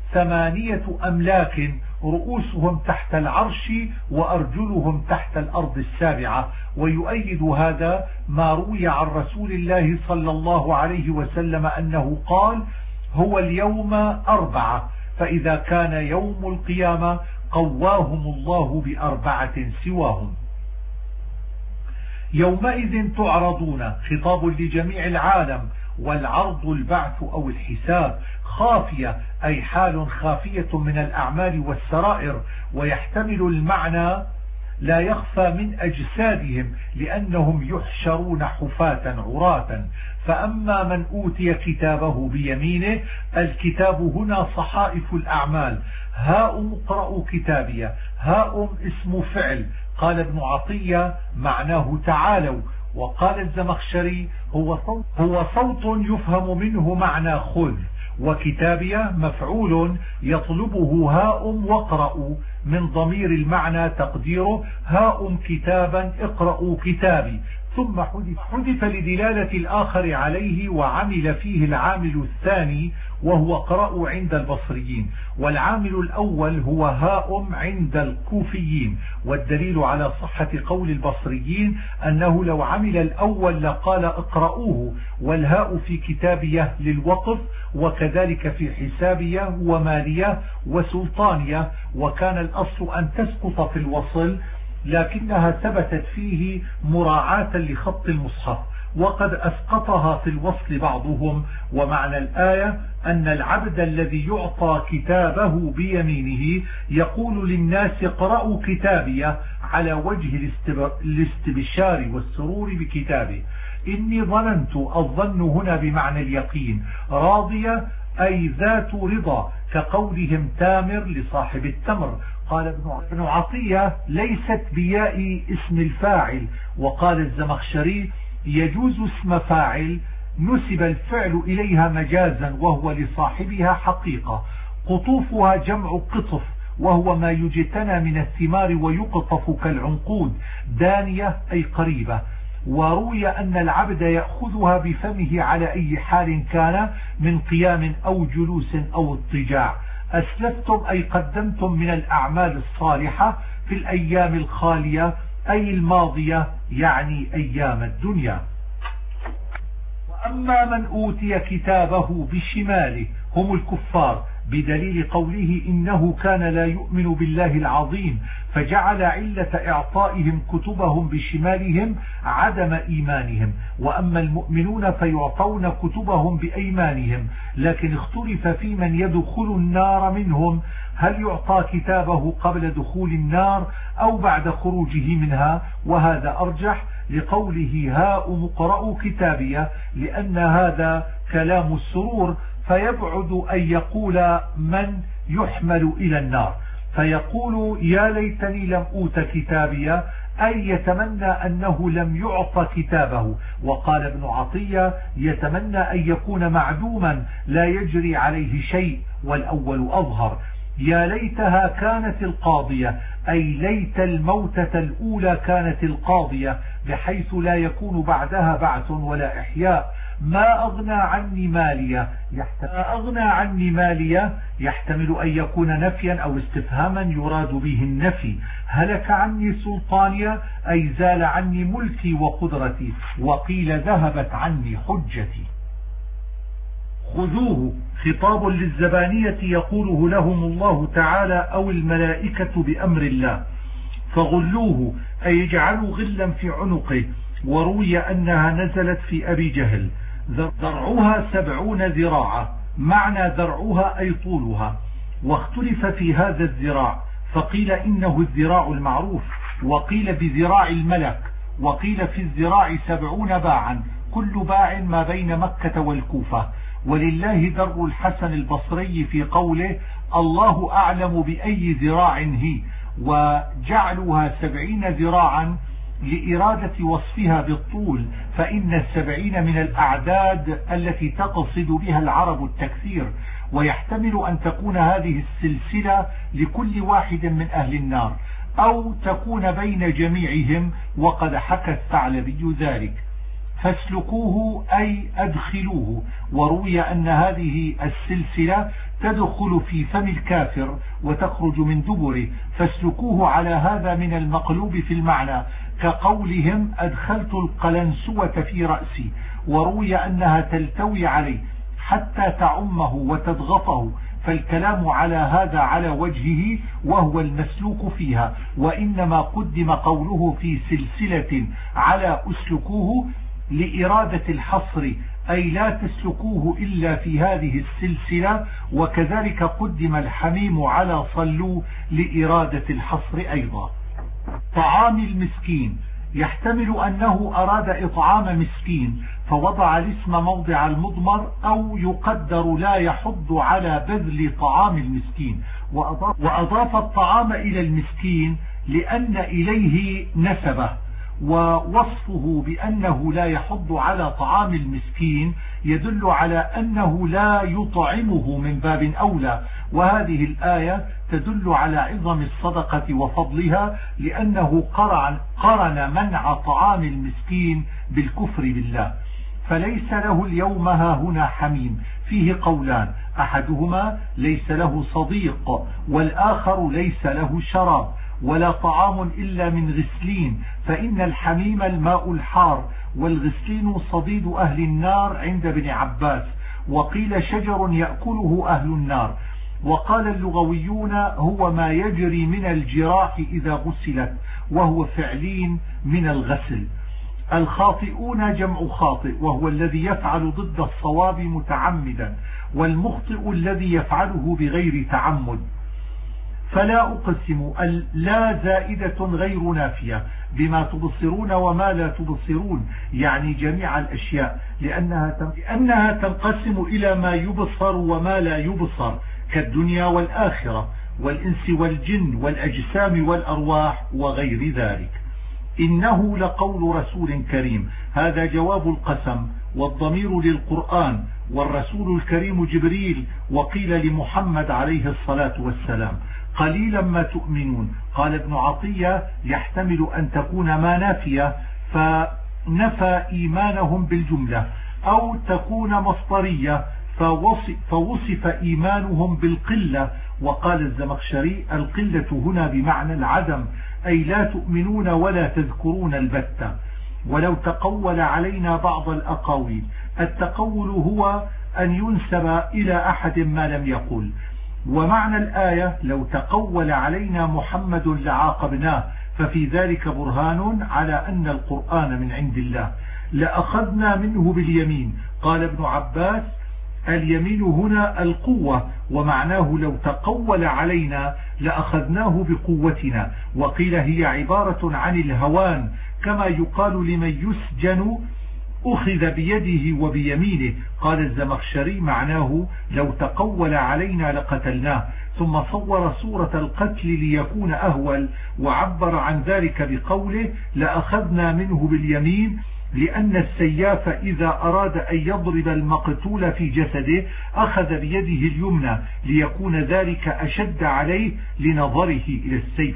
8 أملاك رؤوسهم تحت العرش وأرجلهم تحت الأرض 7. ويؤيد هذا ما روي عن رسول الله صلى الله عليه وسلم أنه قال: هو اليوم 4، فإذا كان يوم القيامة قواهم الله ب4 سواهم. يومئذ تعرضون خطاب لجميع العالم، والعرض البعث أو الحساب. خافية أي حال خافية من الأعمال والسرائر، ويحتمل المعنى لا يخفى من أجسادهم، لأنهم يحشرون حفاة عراة. فأما من أوتي كتابه بيمينه، الكتاب هنا صحائف الأعمال. هاؤم اقرأوا كتابية، هاؤم اسم فعل. قال ابن عطية معناه تعالوا. وقال الزمخشري هو صوت يفهم منه معنى خذ. وكتابية مفعول يطلبه هاؤم واقرأوا، من ضمير المعنى تقديره هاؤم كتابا اقرأوا كتابي. ثم حذف لدلالة الآخر عليه، وعمل فيه العامل الثاني وهو اقرأوا عند البصريين، والعامل الأول هو هاؤم عند الكوفيين. والدليل على صحة قول البصريين أنه لو عمل الأول لقال اقرأوه، والهاء في كتابية للوقف، وكذلك في حسابية ومالية وسلطانية. وكان الأصل أن تسقط في الوصل، لكنها ثبتت فيه مراعاة لخط المصحف، وقد أسقطها في الوصل بعضهم. ومعنى الآية أن العبد الذي يعطى كتابه بيمينه يقول للناس اقرأوا كتابية، على وجه الاستبشار والسرور بكتابه. إني ظننت، الظن هنا بمعنى اليقين. راضية أي ذات رضا، كقولهم تامر لصاحب التمر. قال ابن عطية ليست بياء اسم الفاعل. وقال الزمخشري يجوز اسم فاعل نسب الفعل إليها مجازا وهو لصاحبها حقيقة. قطوفها جمع قطف، وهو ما يجتنى من الثمار ويقطف كالعنقود. دانية أي قريبة. وروي أن العبد يأخذها بفمه على أي حال كان، من قيام أو جلوس أو اضطجاع. أسلفتم أي قدمتم من الأعمال الصالحة في الأيام الخالية أي الماضية، يعني أيام الدنيا. وأما من أوتي كتابه بشماله هم الكفار، بدليل قوله إنه كان لا يؤمن بالله العظيم، فجعل علة إعطائهم كتبهم بشمالهم عدم إيمانهم. وأما المؤمنون فيعطون كتبهم بأيمانهم، لكن اختلف في من يدخل النار منهم، هل يعطى كتابه قبل دخول النار أو بعد خروجه منها؟ وهذا أرجح لقوله هاؤم اقرءوا كتابيه، لأن هذا كلام السرور، فيبعد أن يقول من يحمل إلى النار، فيقول يا ليتني لم أوت كتابيه، أي يتمنى أنه لم يعط كتابه. وقال ابن عطية يتمنى أن يكون معدوما لا يجري عليه شيء، والأول أظهر. يا ليتها كانت القاضية، أي ليت الموتة الأولى كانت القاضية، بحيث لا يكون بعدها بعث ولا إحياء. ما أغنى عني مالية يحتمل أن يكون نفيا أو استفهاما يراد به النفي. هلك عني سلطانية، أي زال عني ملكي وقدرتي. وقيل ذهبت عني حجتي. خذوه خطاب للزبانية يقوله لهم الله تعالى أو الملائكة بأمر الله. فغلوه أي اجعلوا غلا في عنقه. وروي أنها نزلت في أبي جهل. ذرعها 70 ذراعا، معنى ذرعها أي طولها. واختلف في هذا الذراع، فقيل إنه الذراع المعروف، وقيل بذراع الملك، وقيل في الذراع 70 باعا، كل باع ما بين مكة والكوفة. ولله در الحسن البصري في قوله الله أعلم بأي ذراع هي، وجعلها 70 ذراعا لإرادة وصفها بالطول، فإن 70 من الأعداد التي تقصد بها العرب التكثير. ويحتمل أن تكون هذه السلسلة لكل واحد من أهل النار، أو تكون بين جميعهم، وقد حكى الثعلبي ذلك. فاسلكوه أي أدخلوه. وروي أن هذه السلسلة تدخل في فم الكافر وتخرج من دبره، فاسلكوه على هذا من المقلوب في المعنى، كقولهم أدخلت القلنسوة في رأسي. وروي أنها تلتوي عليه حتى تعمه وتضغطه، فالكلام على هذا على وجهه وهو المسلوك فيها، وإنما قدم قوله في سلسلة على أسلكوه لإرادة الحصر، أي لا تسلكوه إلا في هذه السلسلة. وكذلك قدم الحميم على صلوا لإرادة الحصر أيضا. طعام المسكين يحتمل أنه أراد إطعام مسكين، فوضع الاسم موضع المضمر، أو يقدر لا يحض على بذل طعام المسكين، وأضاف الطعام إلى المسكين لأن إليه نسبه. ووصفه بأنه لا يحض على طعام المسكين يدل على أنه لا يطعمه من باب أولى. وهذه الآية تدل على عظم الصدقة وفضلها، لأنه قرن منع طعام المسكين بالكفر بالله. فليس له اليوم هاهنا حميم، فيه قولان، أحدهما ليس له صديق، والآخر ليس له شراب. ولا طعام إلا من غسلين، فإن الحميم الماء الحار، والغسلين صديد أهل النار عند ابن عباس. وقيل شجر يأكله أهل النار. وقال اللغويون هو ما يجري من الجراح إذا غسلت، وهو فعلين من الغسل. الخاطئون جمع خاطئ، وهو الذي يفعل ضد الصواب متعمدا، والمخطئ الذي يفعله بغير تعمد. فلا أقسم لا زائدة غير نافية بما تبصرون وما لا تبصرون، يعني جميع الأشياء، لأنها تنقسم إلى ما يبصر وما لا يبصر، كالدنيا والآخرة والإنس والجن والأجسام والأرواح وغير ذلك. إنه لقول رسول كريم، هذا جواب القسم، والضمير للقرآن، والرسول الكريم جبريل، وقيل لمحمد عليه الصلاة والسلام. قليلا ما تؤمنون. قال ابن عطية يحتمل أن تكون ما نافية فنفى إيمانهم بالجملة، أو تكون مصدرية فوصف إيمانهم بالقلة. وقال الزمخشري القلة هنا بمعنى العدم، أي لا تؤمنون ولا تذكرون البتة. ولو تقول علينا بعض الأقاويل، التقول هو أن ينسب إلى أحد ما لم يقل، ومعنى الآية لو تقول علينا محمد لعاقبناه، ففي ذلك برهان على أن القرآن من عند الله. لأخذنا منه باليمين. قال ابن عباس اليمين هنا القوة، ومعناه لو تقول علينا لأخذناه بقوتنا. وقيل هي عبارة عن الهوان، كما يقال لمن يسجن أخذ بيده وبيمينه. قال الزمخشري معناه لو تقول علينا لقتلناه. ثم صور صورة القتل ليكون أهول، وعبر عن ذلك بقوله لأخذنا منه باليمين، لأن السياف إذا أراد أن يضرب المقتول في جسده أخذ بيده اليمنى ليكون ذلك أشد عليه لنظره إلى السيف.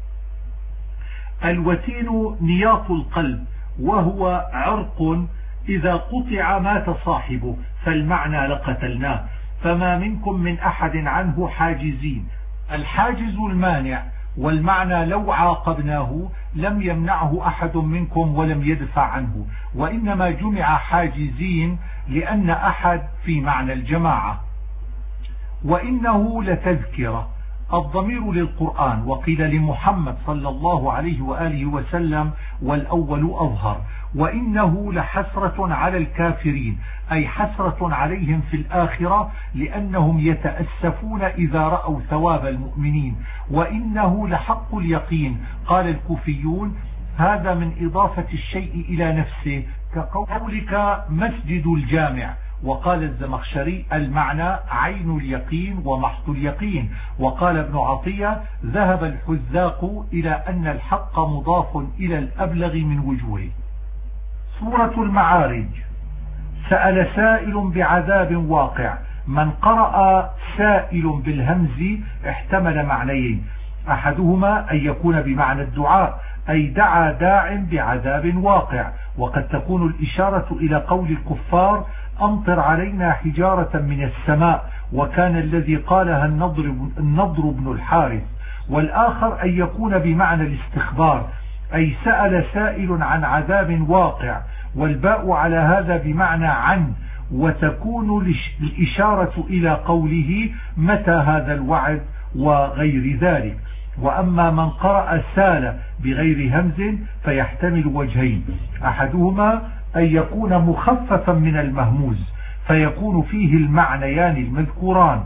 الوتين نياط القلب، وهو عرق إذا قطع مات صاحبه، فالمعنى لقتلناه. فما منكم من أحد عنه حاجزين. الحاجز المانع، والمعنى لو عاقبناه لم يمنعه أحد منكم ولم يدفع عنه، وإنما جمع حاجزين لأن أحد في معنى الجماعة. وإنه لتذكرة، الضمير للقرآن، وقيل لمحمد صلى الله عليه وآله وسلم، والأول أظهر. وإنه لحسرة على الكافرين، أي حسرة عليهم في الآخرة، لأنهم يتأسفون إذا رأوا ثواب المؤمنين. وإنه لحق اليقين. قال الكوفيون هذا من إضافة الشيء إلى نفسه، كقولك مسجد الجامع. وقال الزمخشري المعنى عين اليقين ومحض اليقين. وقال ابن عطية ذهب الحذاق إلى أن الحق مضاف إلى الأبلغ من وجوهه. سورة المعارج. سأل سائل بعذاب واقع. من قرأ سائل بالهمز احتمل معنيين، أحدهما أن يكون بمعنى الدعاء، أي دعا داع بعذاب واقع، وقد تكون الإشارة إلى قول الكفار أمطر علينا حجارة من السماء، وكان الذي قالها النضر بن الحارث. والآخر أن يكون بمعنى الاستخبار، أي سأل سائل عن عذاب واقع، والباء على هذا بمعنى عن، وتكون الإشارة إلى قوله متى هذا الوعد وغير ذلك. وأما من قرأ سال بغير همز فيحتمل وجهين، أحدهما أن يكون مخففا من المهموز فيكون فيه المعنيان المذكوران،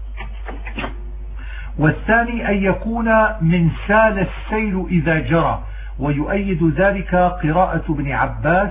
والثاني أن يكون من سال السيل إذا جرى. ويؤيد ذلك قراءة ابن عباس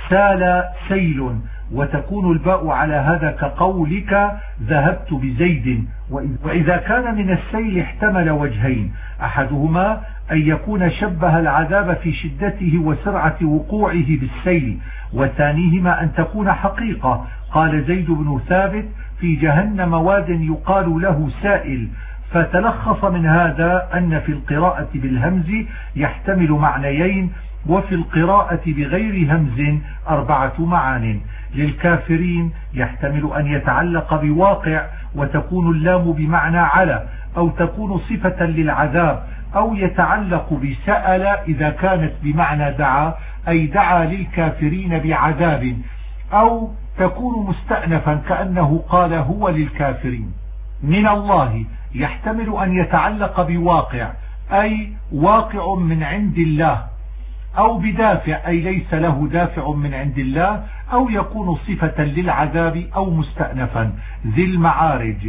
سال سيل، وتكون الباء على هذا كقولك ذهبت بزيد. وإذا كان من السيل احتمل وجهين، أحدهما أن يكون شبه العذاب في شدته وسرعة وقوعه بالسيل، وثانيهما أن تكون حقيقة. قال زيد بن ثابت في جهنم واد يقال له سائل. فتلخص من هذا أن في القراءة بالهمز يحتمل معنيين، وفي القراءة بغير همز 4 معان. للكافرين يحتمل أن يتعلق بواقع، وتكون اللام بمعنى على، أو تكون صفة للعذاب، أو يتعلق بسأل إذا كانت بمعنى دعا، أي دعا للكافرين بعذاب، أو تكون مستأنفا كأنه قال هو للكافرين. من الله يحتمل أن يتعلق بواقع، أي واقع من عند الله، أو بدافع أي ليس له دافع من عند الله، أو يكون صفة للعذاب أو مستأنفا. ذي المعارج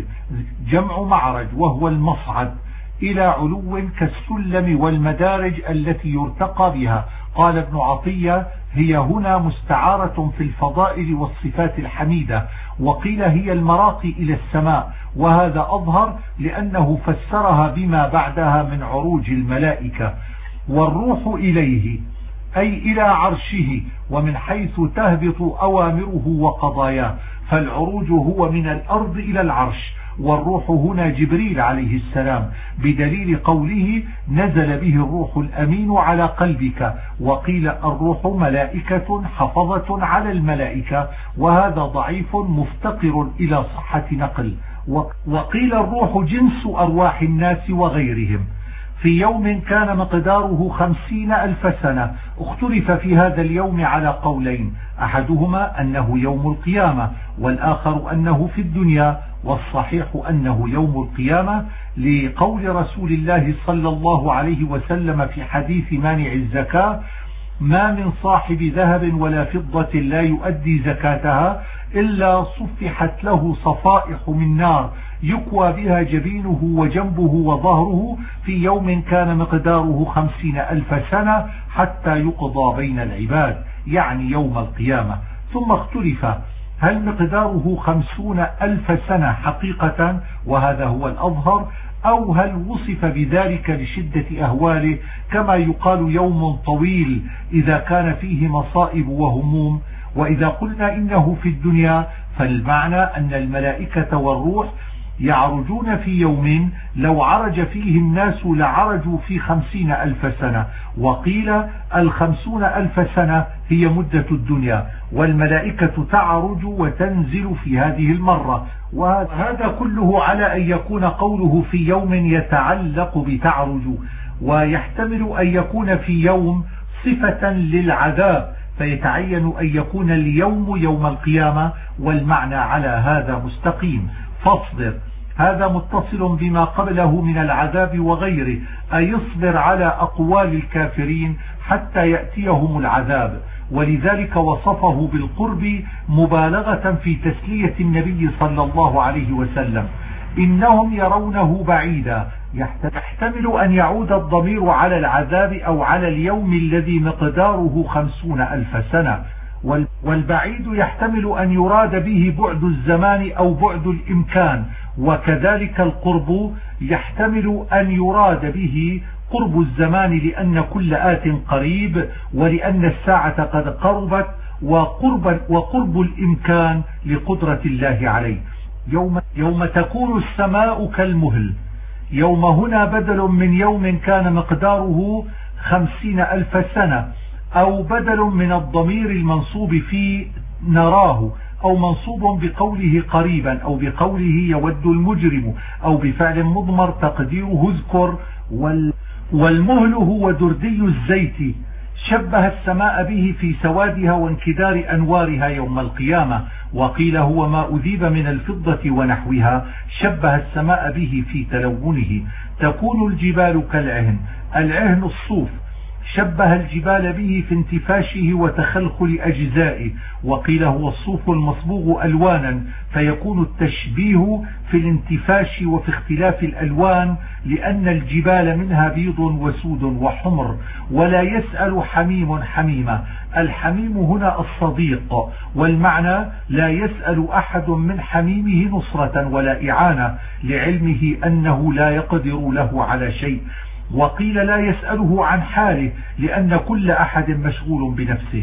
جمع معرج، وهو المصعد إلى علو كالسلم والمدارج التي يرتقى بها. قال ابن عطية هي هنا مستعارة في الفضائل والصفات الحميدة، وقيل هي المراقي إلى السماء، وهذا أظهر لأنه فسرها بما بعدها من عروج الملائكة. والروح إليه أي إلى عرشه، ومن حيث تهبط أوامره وقضاياه، فالعروج هو من الأرض إلى العرش. والروح هنا جبريل عليه السلام، بدليل قوله نزل به الروح الأمين على قلبك. وقيل الروح ملائكة حفظة على الملائكة، وهذا ضعيف مفتقر إلى صحة نقل. وقيل الروح جنس أرواح الناس وغيرهم. في يوم كان مقداره 50,000 سنة. اختلف في هذا اليوم على قولين، أحدهما أنه يوم القيامة، والآخر أنه في الدنيا، والصحيح أنه يوم القيامة لقول رسول الله صلى الله عليه وسلم في حديث مانع الزكاة: ما من صاحب ذهب ولا فضة لا يؤدي زكاتها إلا صفحت له صفائح من نار يكوى بها جبينه وجنبه وظهره في يوم كان مقداره 50,000 سنة حتى يقضى بين العباد، يعني يوم القيامة. ثم اختلف هل مقداره 50,000 سنة حقيقة، وهذا هو الأظهر، أو هل وصف بذلك لشدة أهواله، كما يقال يوم طويل إذا كان فيه مصائب وهموم. وإذا قلنا إنه في الدنيا فالمعنى أن الملائكة والروح يعرجون في يوم لو عرج فيه الناس لعرجوا في 50,000 سنة. وقيل 50,000 سنة هي مدة الدنيا، والملائكة تعرج وتنزل في هذه المرة. وهذا كله على أن يكون قوله في يوم يتعلق بتعرج، ويحتمل أن يكون في يوم صفة للعذاب، فيتعين أن يكون اليوم يوم القيامة، والمعنى على هذا مستقيم. فاصبر، هذا متصل بما قبله من العذاب وغيره، أي يصبر على أقوال الكافرين حتى يأتيهم العذاب. ولذلك وصفه بالقرب مبالغة في تسلية النبي صلى الله عليه وسلم. إنهم يرونه بعيدا، يحتمل أن يعود الضمير على العذاب أو على اليوم الذي مقداره 50,000 سنة، والبعيد يحتمل أن يراد به بعد الزمان أو بعد الإمكان، وكذلك القرب يحتمل أن يراد به قرب الزمان لأن كل آت قريب، ولأن الساعة قد قربت، وقرب الإمكان لقدرة الله عليه. يوم تكون السماء كالمهل، يوم هنا بدل من يوم كان مقداره 50,000 سنة، أو بدل من الضمير المنصوب في نراه، أو منصوب بقوله قريبا، أو بقوله يود المجرم، أو بفعل مضمر تقديره اذكر. والمهل هو دردي الزيت، شبه السماء به في سوادها وانكدار أنوارها يوم القيامة. وقيل هو ما أذيب من الفضة ونحوها، شبه السماء به في تلونه. تكون الجبال كالعهن، العهن الصوف، شبه الجبال به في انتفاشه وتخلخل أجزائه. وقيل هو الصوف المصبوغ ألوانا، فيكون التشبيه في الانتفاش وفي اختلاف الألوان، لأن الجبال منها بيض وسود وحمر. ولا يسأل حميم حميمة، الحميم هنا الصديق، والمعنى لا يسأل أحد من حميمه نصرة ولا إعانة، لعلمه أنه لا يقدر له على شيء. وقيل لا يسأله عن حاله، لأن كل أحد مشغول بنفسه.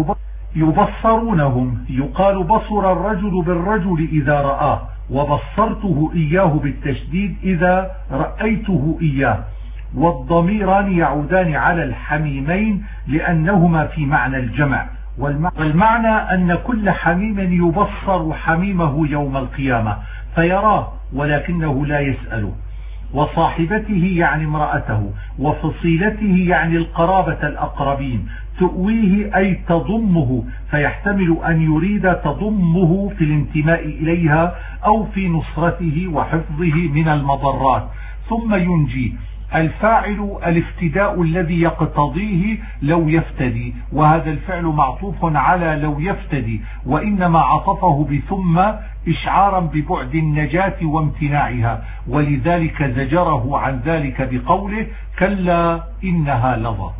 يبصرونهم، يقال بصر الرجل بالرجل إذا رآه، وبصرته إياه بالتشديد إذا رأيته إياه. والضميران يعودان على الحميمين لأنهما في معنى الجمع، والمعنى أن كل حميم يبصر حميمه يوم القيامة فيراه ولكنه لا يسأله. وصاحبته يعني امرأته، وفصيلته يعني القرابة الأقربين، تؤويه أي تضمه، فيحتمل أن يريد تضمه في الانتماء إليها أو في نصرته وحفظه من المضرات. ثم ينجي، الفاعل الافتداء الذي يقتضيه لو يفتدي، وهذا الفعل معطوف على لو يفتدي، وإنما عطفه بثم إشعارا ببعد النجاة وامتناعها، ولذلك زجره عن ذلك بقوله كلا إنها لظى.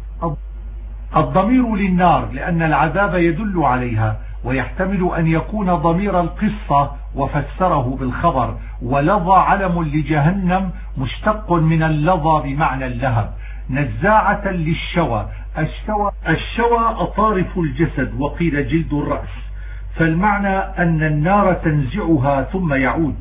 الضمير للنار لأن العذاب يدل عليها، ويحتمل أن يكون ضمير القصة وفسره بالخبر. ولظى علم لجهنم مشتق من اللظى بمعنى اللهب. نزاعة للشوى، الشوى أطارف الجسد، وقيل جلد الرأس، فالمعنى أن النار تنزعها ثم يعود.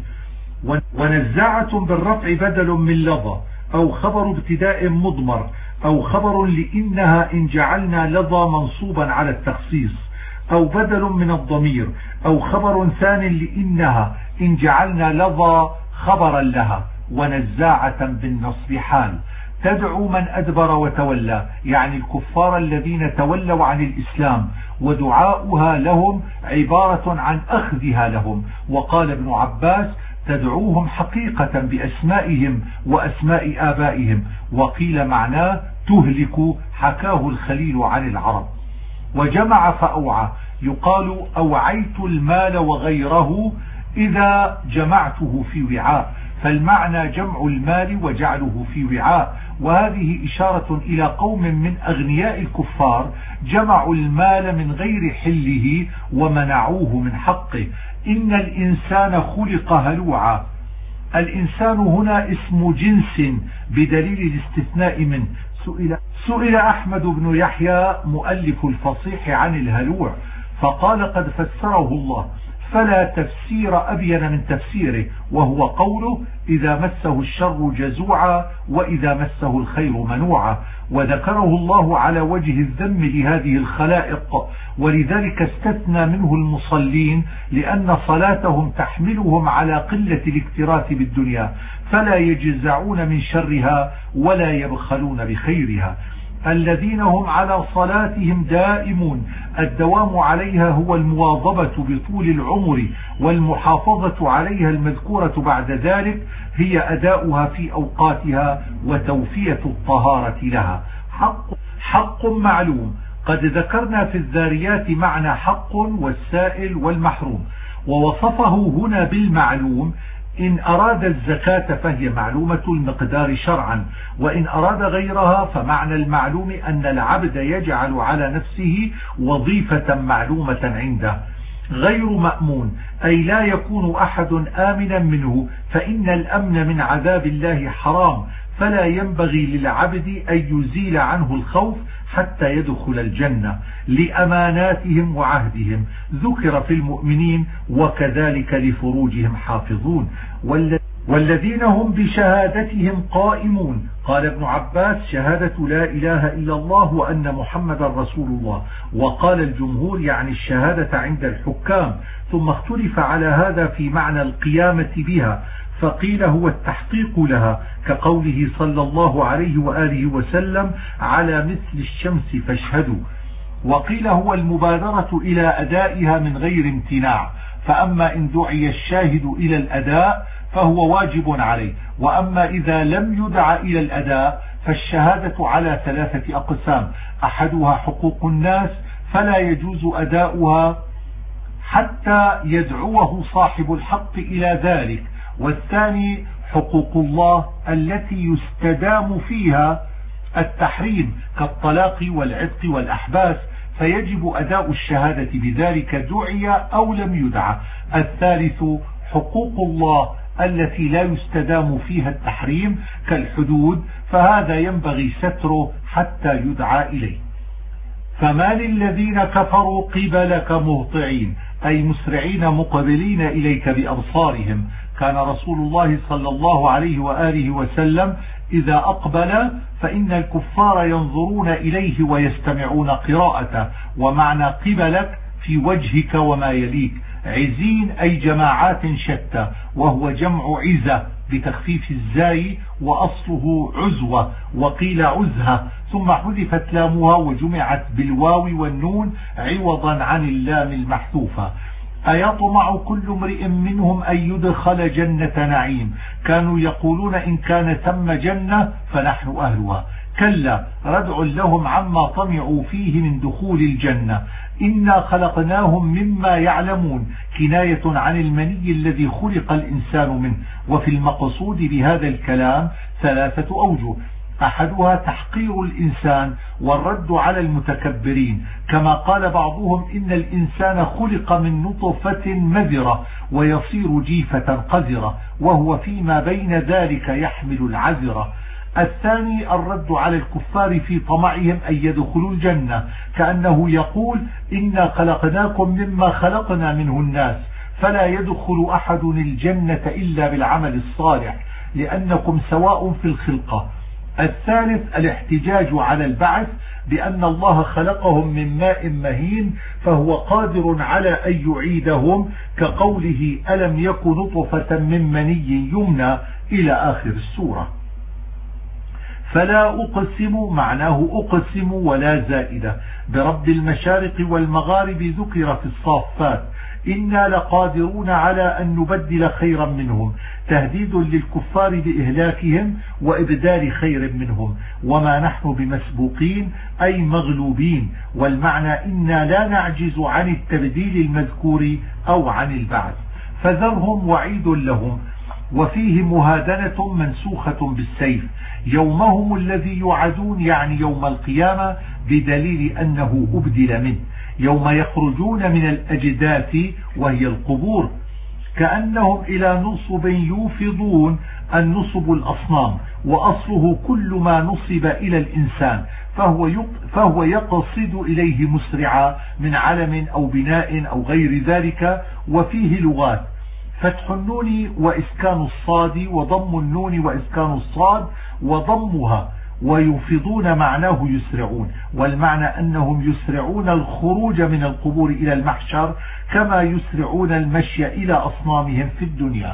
ونزاعة بالرفع بدل من لظى، أو خبر ابتداء مضمر، أو خبر لإنها إن جعلنا لظى منصوبا على التخصيص، أو بدل من الضمير، أو خبر ثان لإنها إن جعلنا لظى خبرا لها. ونزاعة بالنصب حال. تدعو من أدبر وتولى، يعني الكفار الذين تولوا عن الإسلام، ودعاؤها لهم عبارة عن أخذها لهم. وقال ابن عباس: تدعوهم حقيقة بأسمائهم وأسماء آبائهم. وقيل معناه تهلك، حكاه الخليل عن العرب. وجمع فأوعى، يقال أوعيت المال وغيره إذا جمعته في وعاء، فالمعنى جمع المال وجعله في وعاء. وهذه إشارة إلى قوم من أغنياء الكفار جمعوا المال من غير حله ومنعوه من حقه. إن الإنسان خلق هلوعا. الإنسان هنا اسم جنس بدليل الاستثناء منه. سئل أحمد بن يحيى مؤلف الفصيح عن الهلوع فقال: قد فسره الله، فلا تفسير أبين من تفسيره، وهو قوله: إذا مسه الشر جزوعا وإذا مسه الخير منوعا. وذكره الله على وجه الذم لهذه الخلائق، ولذلك استثنى منه المصلين، لأن صلاتهم تحملهم على قلة الاكتراث بالدنيا، فلا يجزعون من شرها ولا يبخلون بخيرها. الذين هم على صلاتهم دائمون. الدوام عليها هو المواظبة بطول العمر، والمحافظة عليها المذكورة بعد ذلك هي أداؤها في أوقاتها وتوفية الطهارة لها. حق معلوم. قد ذكرنا في الذاريات معنى حق والسائل والمحروم، ووصفه هنا بالمعلوم. إن أراد الزكاة فهي معلومة المقدار شرعا، وإن أراد غيرها فمعنى المعلوم أن العبد يجعل على نفسه وظيفة معلومة عنده. غير مأمون أي لا يكون أحد آمنا منه، فإن الأمن من عذاب الله حرام، فلا ينبغي للعبد أن يزيل عنه الخوف حتى يدخل الجنة لأماناتهم وعهدهم. ذكر في المؤمنين: وكذلك لفروجهم حافظون والذين هم بشهادتهم قائمون. قال ابن عباس: شهادة لا إله إلا الله وأن محمد رسول الله. وقال الجمهور يعني الشهادة عند الحكام. ثم اختلف على هذا في معنى القيامة بها، فقيل هو التحقيق لها، كقوله صلى الله عليه وآله وسلم: على مثل الشمس فاشهدوا. وقيل هو المبادرة إلى أدائها من غير امتناع، فأما إن دعي الشاهد إلى الأداء فهو واجب عليه، وأما إذا لم يدع إلى الأداء فالشهادة على 3 أقسام: أحدها حقوق الناس فلا يجوز أداؤها حتى يدعوه صاحب الحق إلى ذلك، والثاني حقوق الله التي يستدام فيها التحريم كالطلاق والعتق والأحباس، فيجب أداء الشهادة بذلك دعي أو لم يدع. الثالث حقوق الله التي لا يستدام فيها التحريم كالحدود، فهذا ينبغي ستره حتى يدعى إليه. فما للذين كفروا قبلك مهطعين أي مسرعين مقبلين إليك بأبصارهم. كان رسول الله صلى الله عليه وآله وسلم إذا أقبل فإن الكفار ينظرون إليه ويستمعون قراءته. ومعنى قبلك في وجهك وما يليك. عزين أي جماعات شتى، وهو جمع عزة بتخفيف الزاي وأصله عزوة، وقيل عزها، ثم حذفت لامها وجمعت بالواو والنون عوضا عن اللام المحذوفة. أيطمع كل امرئ منهم أن يدخل جنة نعيم. كانوا يقولون إن كان ثم جنة فنحن أهلها. كلا، ردع لهم عما طمعوا فيه من دخول الجنة. إنا خلقناهم مما يعلمون، كناية عن المني الذي خلق الإنسان منه. وفي المقصود بهذا الكلام 3 أوجه: أحدها تحقير الإنسان والرد على المتكبرين، كما قال بعضهم إن الإنسان خلق من نطفة مذرة ويصير جيفة قذرة، وهو فيما بين ذلك يحمل العذرة. الثاني الرد على الكفار في طمعهم أن يدخلوا الجنة، كأنه يقول إنا خلقناكم مما خلقنا منه الناس، فلا يدخل أحد الجنة إلا بالعمل الصالح لأنكم سواء في الخلقة. الثالث الاحتجاج على البعث بأن الله خلقهم من ماء مهين فهو قادر على أن يعيدهم، كقوله ألم يكن نطفة من مني يمنى إلى آخر السورة. فلا أقسم معناه أقسم ولا زائدة برب المشارق والمغارب ذكر في الصافات إنا لقادرون على أن نبدل خيرا منهم تهديد للكفار بإهلاكهم وإبدال خير منهم وما نحن بمسبوقين أي مغلوبين والمعنى إنا لا نعجز عن التبديل المذكور أو عن البعث فذرهم وعيد لهم وفيه مهادنة منسوخة بالسيف يومهم الذي يوعدون يعني يوم القيامة بدليل أنه أبدل منه يوم يخرجون من الأجداث وهي القبور كأنهم إلى نصب يوفضون النصب الأصنام وأصله كل ما نصب إلى الإنسان فهو يقصد إليه مسرعا من علم أو بناء أو غير ذلك وفيه لغات فتح النون وإسكان الصاد وضم النون وإسكان الصاد وضمها ويفضون معناه يسرعون والمعنى أنهم يسرعون الخروج من القبور إلى المحشر كما يسرعون المشي إلى أصنامهم في الدنيا.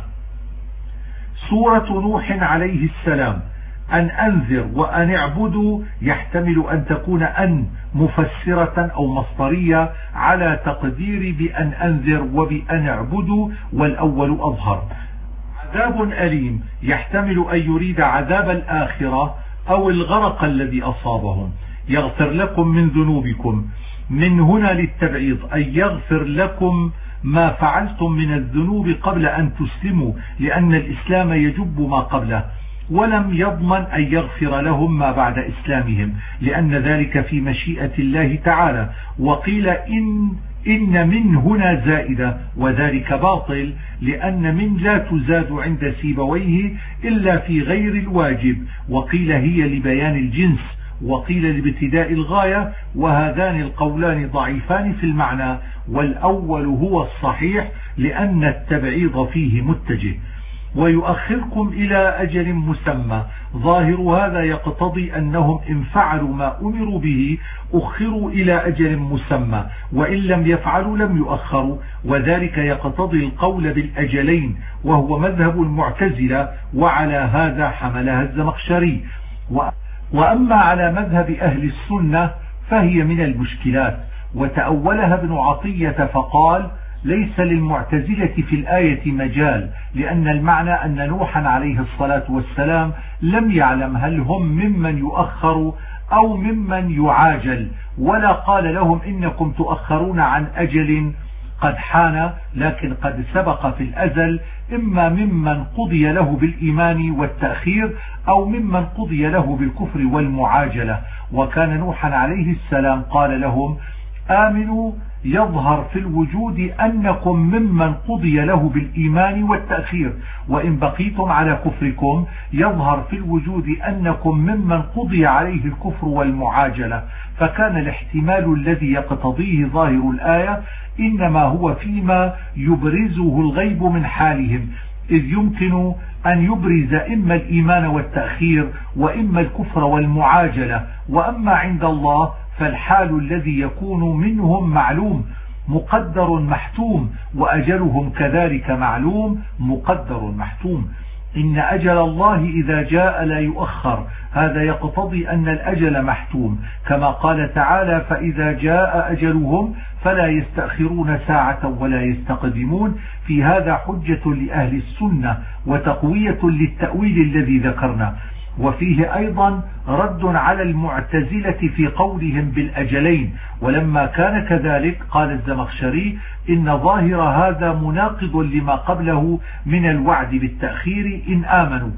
سورة نوح عليه السلام أن أنذر وأن اعبدوا يحتمل أن تكون أن مفسرة أو مصدرية على تقدير بأن أنذر وبأن اعبدوا والأول أظهر. عذاب أليم يحتمل أن يريد عذاب الآخرة أو الغرق الذي أصابهم. يغفر لكم من ذنوبكم من هنا للتبعيض أي يغفر لكم ما فعلتم من الذنوب قبل أن تسلموا لأن الإسلام يجب ما قبله ولم يضمن أن يغفر لهم ما بعد إسلامهم لأن ذلك في مشيئة الله تعالى وقيل إن من هنا زائدة وذلك باطل لأن من لا تزاد عند سيبويه إلا في غير الواجب وقيل هي لبيان الجنس وقيل لابتداء الغاية وهذان القولان ضعيفان في المعنى والأول هو الصحيح لأن التبعيض فيه متجه. ويؤخركم إلى أجل مسمى ظاهر هذا يقتضي أنهم إن فعلوا ما أمروا به أخروا إلى أجل مسمى وإن لم يفعلوا لم يؤخروا وذلك يقتضي القول بالأجلين وهو مذهب المعتزلة وعلى هذا حملها الزمخشري وأما على مذهب أهل السنة فهي من المشكلات وتأولها ابن عطية فقال ليس للمعتزلة في الآية مجال لأن المعنى أن نوحا عليه الصلاة والسلام لم يعلم هل هم ممن يؤخر أو ممن يعاجل ولا قال لهم إنكم تؤخرون عن أجل قد حان لكن قد سبق في الأزل إما ممن قضي له بالإيمان والتأخير أو ممن قضي له بالكفر والمعاجلة وكان نوحا عليه السلام قال لهم آمنوا يظهر في الوجود أنكم ممن قضي له بالإيمان والتأخير وإن بقيتم على كفركم يظهر في الوجود أنكم ممن قضي عليه الكفر والمعاجلة فكان الاحتمال الذي يقتضيه ظاهر الآية إنما هو فيما يبرزه الغيب من حالهم إذ يمكن أن يبرز إما الإيمان والتأخير وإما الكفر والمعاجلة وأما عند الله فالحال الذي يكون منهم معلوم مقدر محتوم وأجلهم كذلك معلوم مقدر محتوم إن أجل الله إذا جاء لا يؤخر هذا يقتضي أن الأجل محتوم كما قال تعالى فإذا جاء أجلهم فلا يستأخرون ساعة ولا يستقدمون في هذا حجة لأهل السنة وتقوية للتأويل الذي ذكرنا وفيه أيضا رد على المعتزلة في قولهم بالأجلين ولما كان كذلك قال الزمخشري إن ظاهر هذا مناقض لما قبله من الوعد بالتأخير إن آمنوا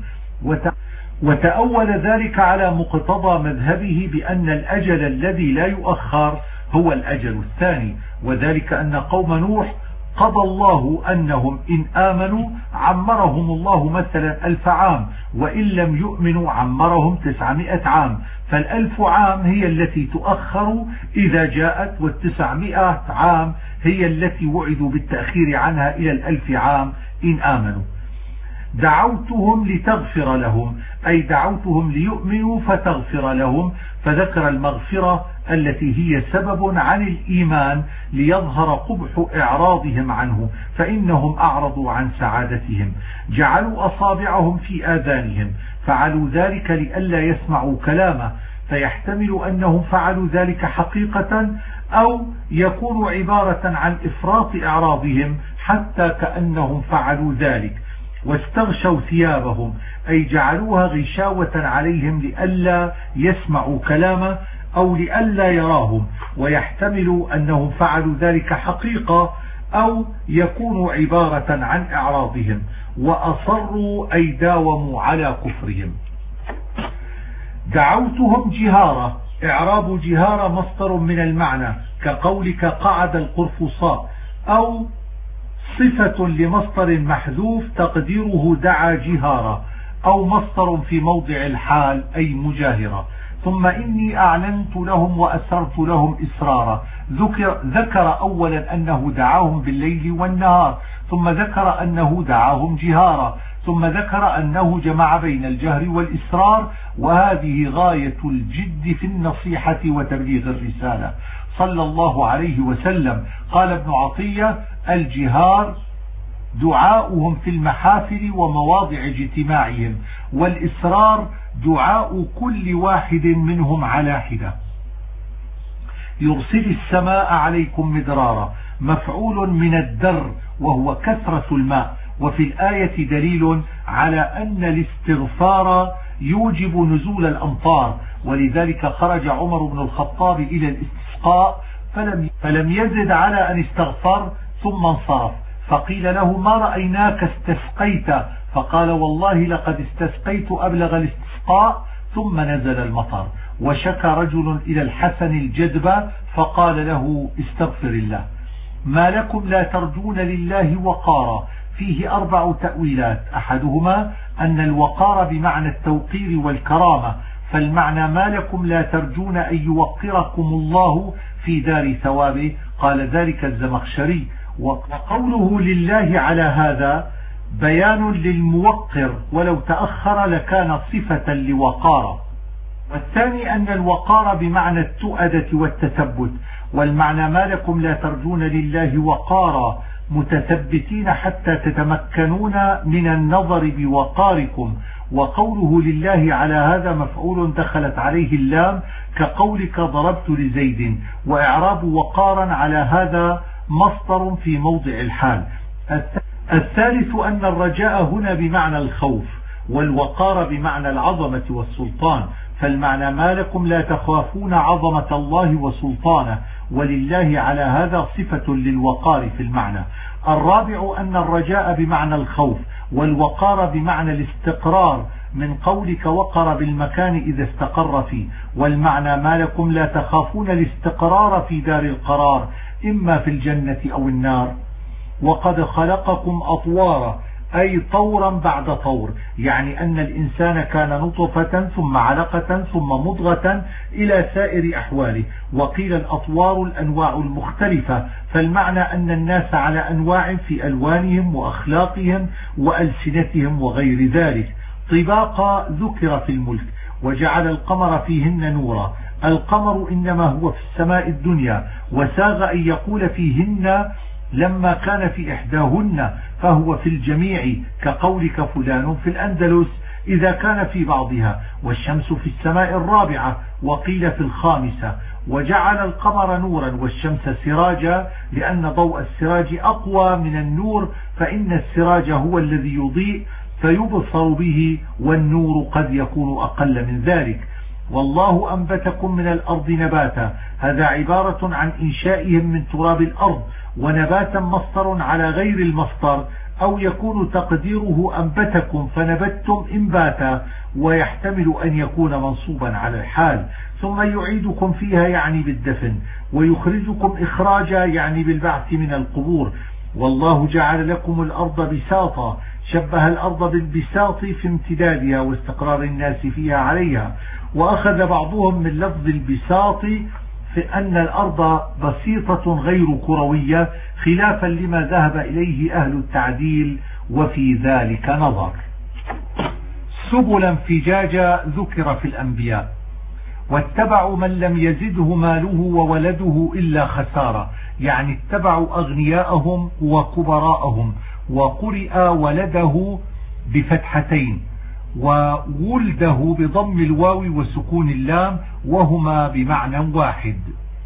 وتأول ذلك على مقتضى مذهبه بأن الأجل الذي لا يؤخر هو الأجل الثاني وذلك أن قوم نوح قضى الله أنهم إن آمنوا عمرهم الله مثلا 1000 عام وإن لم يؤمنوا عمرهم 900 عام فال1000 عام هي التي تؤخر إذا جاءت وال900 عام هي التي وعدوا بالتأخير عنها إلى 1000 عام إن آمنوا دعوتهم لتغفر لهم، أي دعوتهم ليؤمنوا فتغفر لهم، فذكر المغفرة التي هي سبب عن الإيمان ليظهر قبح إعراضهم عنه، فإنهم أعرضوا عن سعادتهم. جعلوا أصابعهم في آذانهم، فعلوا ذلك لئلا يسمعوا كلامه، فيحتمل أنهم فعلوا ذلك حقيقة أو يكون عبارة عن إفراط إعراضهم حتى كأنهم فعلوا ذلك. واستغشوا ثيابهم، أي جعلوها غشاوة عليهم لئلا يسمعوا كلامه أو لئلا يراهم، ويحتمل أنهم فعلوا ذلك حقيقة أو يكون عبارة عن إعراضهم. وأصروا أي داوموا على كفرهم. دعوتهم جهارة، إعراب جهارة مصدر من المعنى كقولك قعد القرفصاء، أو صفة لمصدر محذوف تقديره دعا جهارة، أو مصدر في موضع الحال أي مجاهرة. ثم إني أعلنت لهم وأسرت لهم إسرارا. ذكر أولا أنه دعاهم بالليل والنهار، ثم ذكر أنه دعاهم جهارا، ثم ذكر أنه جمع بين الجهر والإسرار، وهذه غاية الجد في النصيحة وتبليغ الرسالة صلى الله عليه وسلم. قال ابن عطية: الجهار دعاؤهم في المحافل ومواضع اجتماعهم، والإسرار دعاء كل واحد منهم على حدة. يرسل السماء عليكم مدرارا، مفعول من الدر وهو كثرة الماء. وفي الآية دليل على أن الاستغفار يوجب نزول الأمطار، ولذلك خرج عمر بن الخطاب إلى الاستسقاء فلم يزد على أن استغفر ثم انصرف، فقيل له: ما رأيناك استسقيت؟ فقال: والله لقد استسقيت أبلغ الاستسقاء. ثم نزل المطر. وشكى رجل إلى الحسن الجدب فقال له: استغفر الله. ما لكم لا ترجون لله وقارا، فيه 4 تأويلات. أحدهما أن الوقار بمعنى التوقير والكرامة، فالمعنى ما لكم لا ترجون أن يوقركم الله في دار ثوابه، قال ذلك الزمخشري. وقوله لله على هذا بيان للموقر، ولو تأخر لكان صفة لوقار. والثاني أن الوقار بمعنى التؤدة والتثبت، والمعنى ما لكم لا ترجون لله وقارا متثبتين حتى تتمكنون من النظر بوقاركم. وقوله لله على هذا مفعول دخلت عليه اللام كقولك ضربت لزيد. وإعراب وقارا على هذا مصدر في موضع الحال. الثالث أن الرجاء هنا بمعنى الخوف، والوقار بمعنى العظمة والسلطان، فالمعنى ما لكم لا تخافون عظمة الله وسلطانه، ولله على هذا صفة للوقار في المعنى. الرابع أن الرجاء بمعنى الخوف، والوقار بمعنى الاستقرار، من قولك وقر بالمكان إذا استقر فيه، والمعنى ما لكم لا تخافون الاستقرار في دار القرار إما في الجنة أو النار. وقد خلقكم أطوارا، أي طورا بعد طور، يعني أن الإنسان كان نطفة ثم علقة ثم مضغة إلى سائر أحواله. وقيل الأطوار الأنواع المختلفة، فالمعنى أن الناس على أنواع في ألوانهم وأخلاقهم وألسنتهم وغير ذلك. طباقا ذكر في الملك، وجعل القمر فيهن نورا. القمر إنما هو في السماء الدنيا، وساغ أن يقول فيهن لما كان في إحداهن، فهو في الجميع كقولك فلان في الأندلس إذا كان في بعضها. والشمس في السماء الرابعة، وقيل في الخامسة. وجعل القمر نورا والشمس سراجا، لأن ضوء السراج أقوى من النور، فإن السراج هو الذي يضيء فيبصر به، والنور قد يكون أقل من ذلك. والله أنبتكم من الأرض نباتا، هذا عبارة عن إنشائهم من تراب الأرض، ونباتا مصدر على غير المصدر، أو يكون تقديره أنبتكم فنبتم إنباتا، ويحتمل أن يكون منصوبا على الحال. ثم يعيدكم فيها يعني بالدفن، ويخرجكم إخراجا يعني بالبعث من القبور. والله جعل لكم الأرض بساطا، شبه الأرض بالبساط في امتدادها واستقرار الناس فيها عليها. وأخذ بعضهم من لفظ البساط في أن الأرض بسيطة غير كروية، خلافا لما ذهب إليه أهل التعديل وفي ذلك نظر. سبلا فجاجا ذكر في الأنبياء. واتبعوا من لم يزده ماله وولده إلا خسارة، يعني اتبعوا أغنياءهم وكبراءهم. وقرئ ولده بفتحتين وولده بضم الواو وسكون اللام، وهما بمعنى واحد.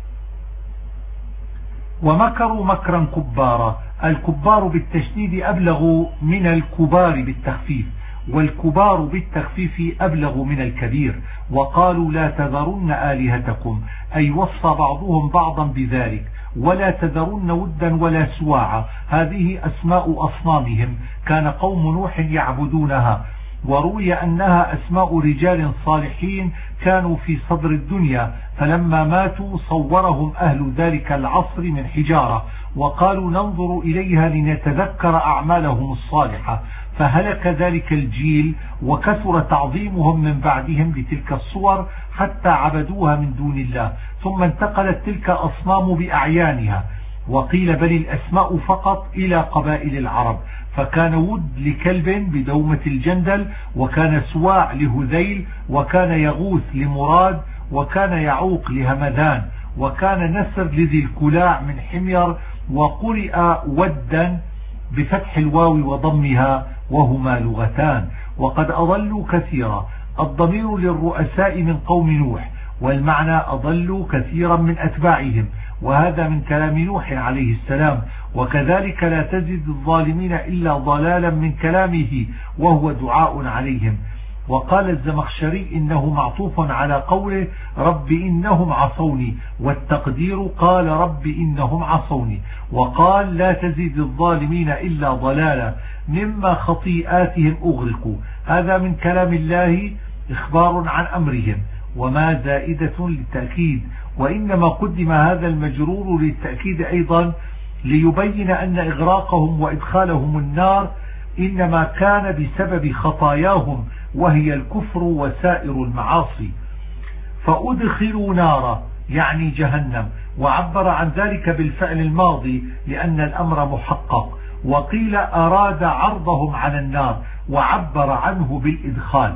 ومكروا مكرا كبارا. الكبار بالتشديد أبلغ من الكبار بالتخفيف، والكبار بالتخفيف أبلغ من الكبير. وقالوا لا تذرن آلهتكم، أي وصى بعضهم بعضا بذلك. ولا تذرن ودا ولا سواعا، هذه أسماء أصنامهم، كان قوم نوح يعبدونها. وروي أنها أسماء رجال صالحين كانوا في صدر الدنيا، فلما ماتوا صورهم أهل ذلك العصر من حجارة، وقالوا ننظر إليها لنتذكر أعمالهم الصالحة. فهلك ذلك الجيل وكثر تعظيمهم من بعدهم لتلك الصور حتى عبدوها من دون الله، ثم انتقلت تلك أصنام بأعيانها. وقيل بل الأسماء فقط إلى قبائل العرب، فكان ود لكلب بدومة الجندل، وكان سواع لهذيل، وكان يغوث لمراد، وكان يعوق لهمدان، وكان نسر لذي الكلاع من حمير. وقرئ ودا بفتح الواو وضمها، وهما لغتان. وقد أضلوا كثيرا. الضمير للرؤساء من قوم نوح، والمعنى أضلوا كثيرا من أتباعهم، وهذا من كلام نوح عليه السلام. وكذلك لا تزد الظالمين إلا ضلالا من كلامه، وهو دعاء عليهم. وقال الزمخشري إنه معطوف على قوله رب إنهم عصوني، والتقدير قال رب إنهم عصوني. وقال لا تزد الظالمين إلا ضلالا مما خطيئاتهم أغرقوا، هذا من كلام الله إخبار عن أمرهم، وما زائدة للتأكيد. وإنما قدم هذا المجرور للتأكيد أيضا ليبين أن إغراقهم وإدخالهم النار إنما كان بسبب خطاياهم، وهي الكفر وسائر المعاصي. فأدخلوا نارا يعني جهنم، وعبر عن ذلك بالفعل الماضي لأن الأمر محقق. وقيل أراد عرضهم على النار، وعبر عنه بالإدخال.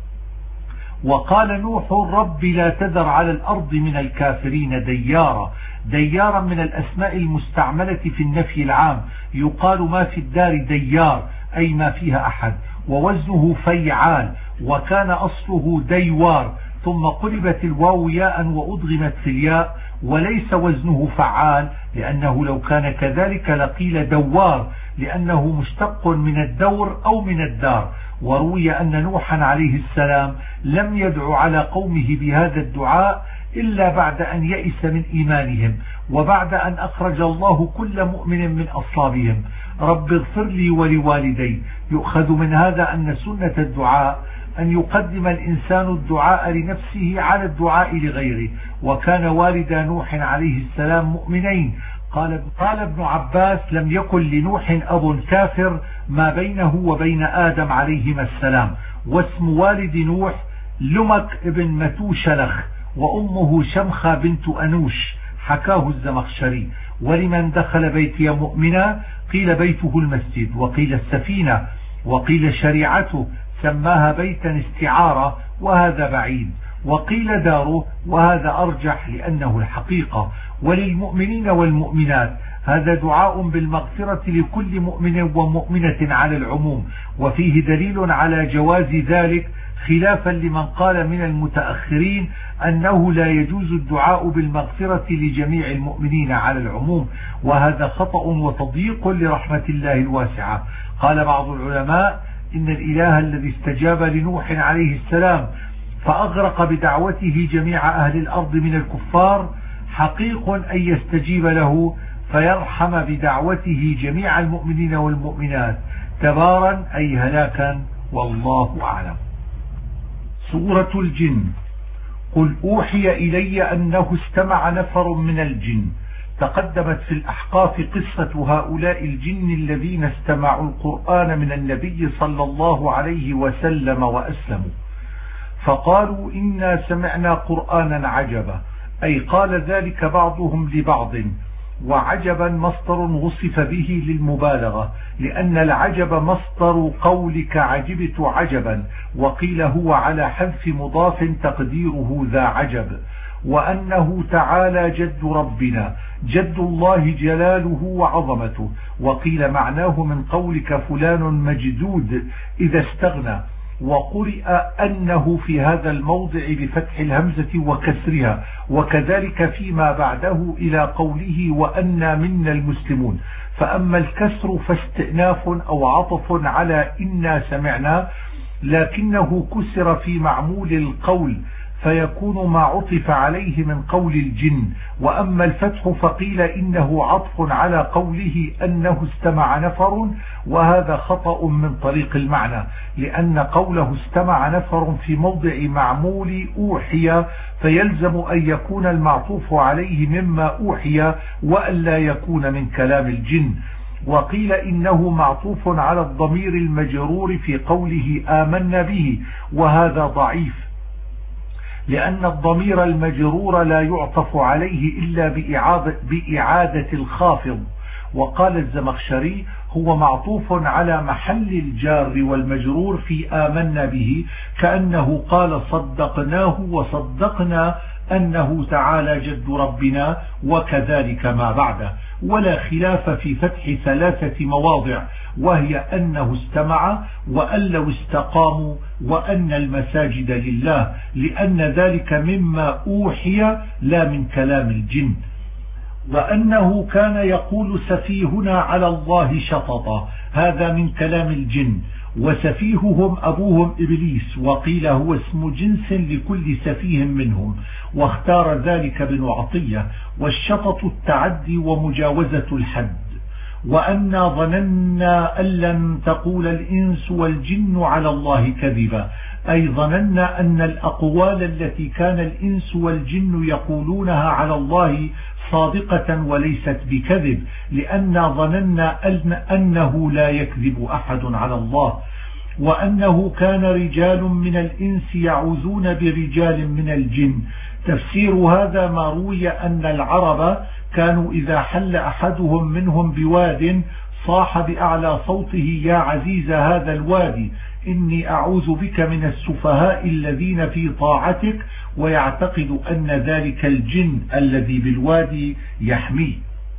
وقال نوح رب لا تذر على الأرض من الكافرين ديارا. ديارا من الأسماء المستعملة في النفي العام، يقال ما في الدار ديار أي ما فيها أحد، ووزنه فيعال، وكان أصله ديوار، ثم قلبت الواو ياء وأضغمت في الياء، وليس وزنه فعال، لأنه لو كان كذلك لقيل دوار، لأنه مشتق من الدور أو من الدار. وروي أن نوحا عليه السلام لم يدع على قومه بهذا الدعاء إلا بعد أن يئس من إيمانهم، وبعد أن أخرج الله كل مؤمن من أصلابهم. رب اغفر لي ولوالدي. يؤخذ من هذا أن سنة الدعاء أن يقدم الإنسان الدعاء لنفسه على الدعاء لغيره، وكان والد نوح عليه السلام مؤمنين. قال ابن عباس لم يكن لنوح أب كافر ما بينه وبين آدم عليهما السلام. واسم والد نوح لمك ابن متوشلخ، وأمه شمخة بنت أنوش، حكاه الزمخشري. ولمن دخل بيتي مؤمنا قيل بيته المسجد، وقيل السفينة، وقيل شريعته، سماها بيتا استعارة، وهذا بعيد. وقيل داره، وهذا أرجح لأنه الحقيقة. وللمؤمنين والمؤمنات هذا دعاء بالمغفرة لكل مؤمن ومؤمنة على العموم، وفيه دليل على جواز ذلك، خلافا لمن قال من المتأخرين أنه لا يجوز الدعاء بالمغفرة لجميع المؤمنين على العموم، وهذا خطأ وتضييق لرحمة الله الواسعة. قال بعض العلماء إن الإله الذي استجاب لنوح عليه السلام فأغرق بدعوته جميع أهل الأرض من الكفار حقيق أن يستجيب له فيرحم بدعوته جميع المؤمنين والمؤمنات تبارا أي هلاكا، والله أعلم. سورة الجن. قل أوحي إلي أنه استمع نفر من الجن. تقدمت في الأحقاف قصة هؤلاء الجن الذين استمعوا القرآن من النبي صلى الله عليه وسلم وأسلموا، فقالوا إنا سمعنا قرآنا عجبا، أي قال ذلك بعضهم لبعض، وعجبا مصدر وصف به للمبالغة، لأن العجب مصدر قولك عجبت عجبا، وقيل هو على حذف مضاف تقديره ذا عجب. وأنه تعالى جد ربنا، جد الله جلاله وعظمته، وقيل معناه من قولك فلان مجدود إذا استغنى. وقرئ أنه في هذا الموضع بفتح الهمزة وكسرها، وكذلك فيما بعده إلى قوله وأنا منا المسلمون. فأما الكسر فاستئناف أو عطف على إنا سمعنا، لكنه كسر في معمول القول فيكون ما عطف عليه من قول الجن. وأما الفتح فقيل إنه عطف على قوله أنه استمع نفر، وهذا خطأ من طريق المعنى، لأن قوله استمع نفر في موضع معمول أوحي، فيلزم أن يكون المعطوف عليه مما أوحي وألا يكون من كلام الجن. وقيل إنه معطوف على الضمير المجرور في قوله آمنا به، وهذا ضعيف، لأن الضمير المجرور لا يعطف عليه إلا بإعادة الخافض. وقال الزمخشري هو معطوف على محل الجار والمجرور في آمنا به، كأنه قال صدقناه وصدقنا أنه تعالى جد ربنا، وكذلك ما بعده. ولا خلاف في فتح 3 مواضع، وهي أنه استمع، وأن لو استقاموا، وأن المساجد لله، لأن ذلك مما أوحي لا من كلام الجن. وأنه كان يقول سفيهنا على الله شططا، هذا من كلام الجن. وسفيههم أبوهم إبليس، وقيل هو اسم جنس لكل سفيه منهم، واختار ذلك ابن عطية. والشطط التعدي ومجاوزة الحد. وأنا ظننا أن لن تقول الإنس والجن على الله كذبا، أي ظننا أن الأقوال التي كان الإنس والجن يقولونها على الله صادقة وليست بكذب، لأننا ظننا أنه لا يكذب أحد على الله. وأنه كان رجال من الإنس يعوذون برجال من الجن. تفسير هذا ما روي أن العرب كانوا إذا حل أحدهم منهم بواد صاح بأعلى صوته يا عزيز هذا الوادي إني أعوذ بك من السفهاء الذين في طاعتك، ويعتقد أن ذلك الجن الذي بالوادي يحميه.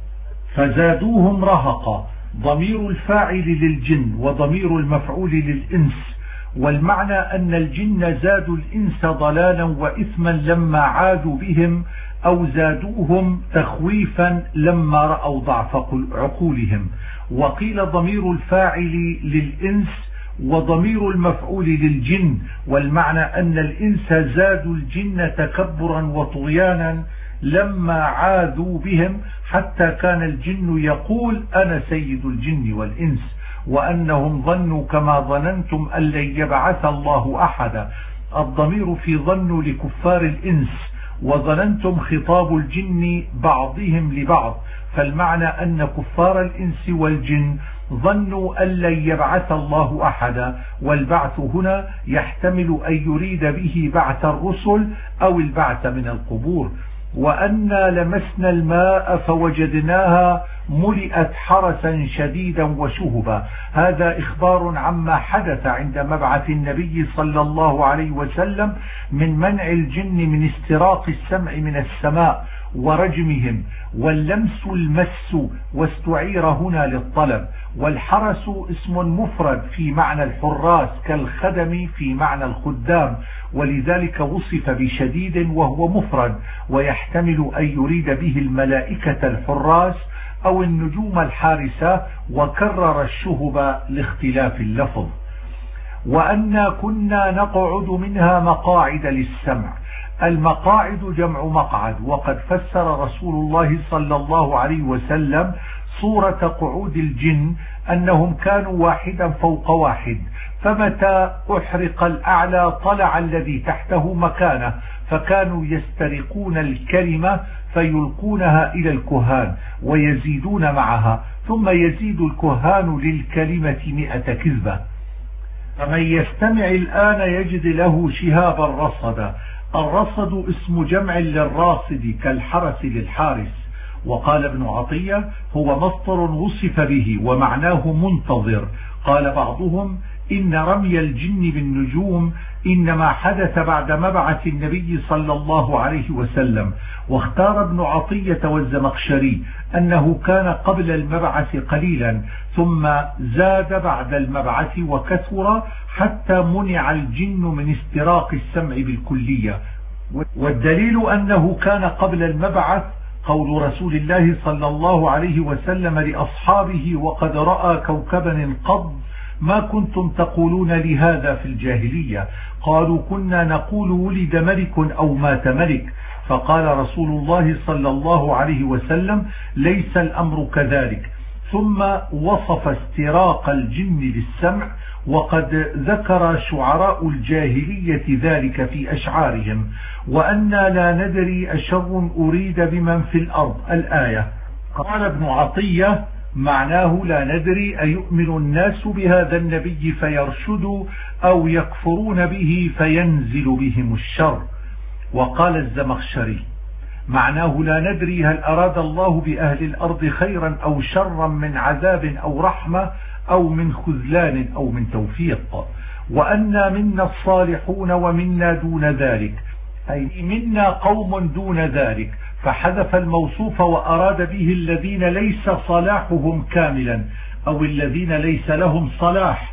فزادوهم رهقا، ضمير الفاعل للجن وضمير المفعول للإنس. والمعنى أن الجن زادوا الإنس ضلالا وإثما لما عادوا بهم، أو زادوهم تخويفا لما رأوا ضعف عقولهم. وقيل ضمير الفاعل للإنس وضمير المفعول للجن، والمعنى أن الإنس زادوا الجن تكبرا وطغيانا لما عاذوا بهم، حتى كان الجن يقول أنا سيد الجن والإنس. وأنهم ظنوا كما ظننتم أن لن يبعث الله أحدا، الضمير في ظنوا لكفار الإنس، وظننتم خطاب الجن بعضهم لبعض، فالمعنى أن كفار الإنس والجن ظنوا أن لن يبعث الله أحدا. والبعث هنا يحتمل أن يريد به بعث الرسل أو البعث من القبور. وأنا لمسنا الماء فوجدناها ملئت حرسا شديدا وشهبا، هذا إخبار عما حدث عند مبعث النبي صلى الله عليه وسلم من منع الجن من استراق السمع من السماء ورجمهم. واللمس المس، واستعير هنا للطلب. والحرس اسم مفرد في معنى الحراس كالخدم في معنى الخدام، ولذلك وصف بشديد وهو مفرد، ويحتمل أن يريد به الملائكة الحراس أو النجوم الحارسة، وكرر الشهب لاختلاف اللفظ. وأنا كنا نقعد منها مقاعد للسمع. المقاعد جمع مقعد، وقد فسر رسول الله صلى الله عليه وسلم صورة قعود الجن أنهم كانوا واحدا فوق واحد، فمتى أحرق الأعلى طلع الذي تحته مكانه، فكانوا يسترقون الكلمة فيلقونها إلى الكهان ويزيدون معها، ثم يزيد الكهان للكلمة 100 كذبة. فمن يستمع الآن يجد له شهابا رصدا. الرصد اسم جمع للراصد كالحرس للحارس. وقال ابن عطية هو مصدر وصف به ومعناه منتظر. قال بعضهم إن رمي الجن بالنجوم إنما حدث بعد مبعث النبي صلى الله عليه وسلم. واختار ابن عطية والزمخشري أنه كان قبل المبعث قليلا ثم زاد بعد المبعث وكثر حتى منع الجن من استراق السمع بالكلية. والدليل أنه كان قبل المبعث قول رسول الله صلى الله عليه وسلم لأصحابه وقد رأى كوكبا انقض ما كنتم تقولون لهذا في الجاهلية؟ قالوا كنا نقول ولد ملك أو مات ملك. فقال رسول الله صلى الله عليه وسلم ليس الأمر كذلك. ثم وصف استراق الجن للسمع، وقد ذكر شعراء الجاهلية ذلك في أشعارهم: وأنا لا ندري أشر أريد بمن في الأرض، الآية. قال ابن عطية معناه لا ندري أيؤمن الناس بهذا النبي فيرشدوا أو يكفرون به فينزل بهم الشر. وقال الزمخشري معناه لا ندري هل أراد الله بأهل الأرض خيرا أو شرا من عذاب أو رحمة أو من خذلان أو من توفيق. وأنا منا الصالحون ومنا دون ذلك، أي منا قوم دون ذلك، فحذف الموصوف وأراد به الذين ليس صلاحهم كاملا أو الذين ليس لهم صلاح،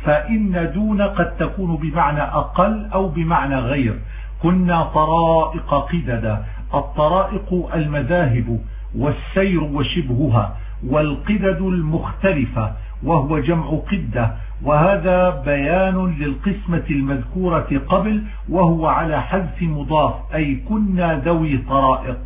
فإن دون قد تكون بمعنى أقل أو بمعنى غير. كنا طرائق قددا، الطرائق المذاهب والسير وشبهها، والقدد المختلفة وهو جمع قدة، وهذا بيان للقسمة المذكورة قبل وهو على حذف مضاف، أي كنا ذوي طرائق.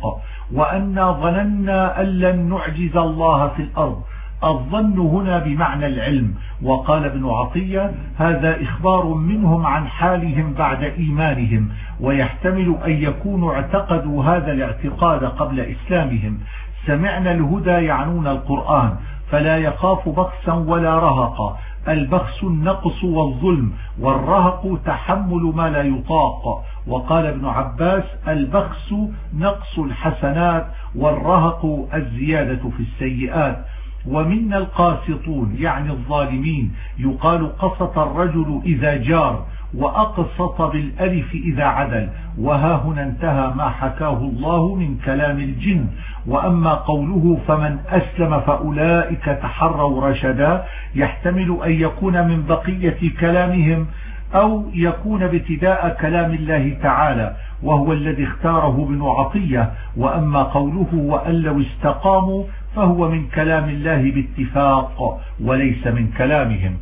وأنا ظننا أن لن نعجز الله في الأرض، الظن هنا بمعنى العلم. وقال ابن عطية هذا إخبار منهم عن حالهم بعد إيمانهم، ويحتمل أن يكونوا اعتقدوا هذا الاعتقاد قبل إسلامهم. سمعنا الهدى يعنون القرآن، فلا يخاف بخسا ولا رهقا. البخس النقص والظلم، والرهق تحمل ما لا يطاق. وقال ابن عباس البخس نقص الحسنات، والرهق الزيادة في السيئات. ومنا القاسطون يعني الظالمين، يقال قسط الرجل إذا جار، وأقسط بالألف إذا عدل. وها هنا انتهى ما حكاه الله من كلام الجن. وأما قوله فمن أسلم فأولئك تحروا رشدا، يحتمل أن يكون من بقية كلامهم أو يكون ابتداء كلام الله تعالى، وهو الذي اختاره ابن عطية. وأما قوله وأن لو استقاموا فهو من كلام الله باتفاق وليس من كلامهم.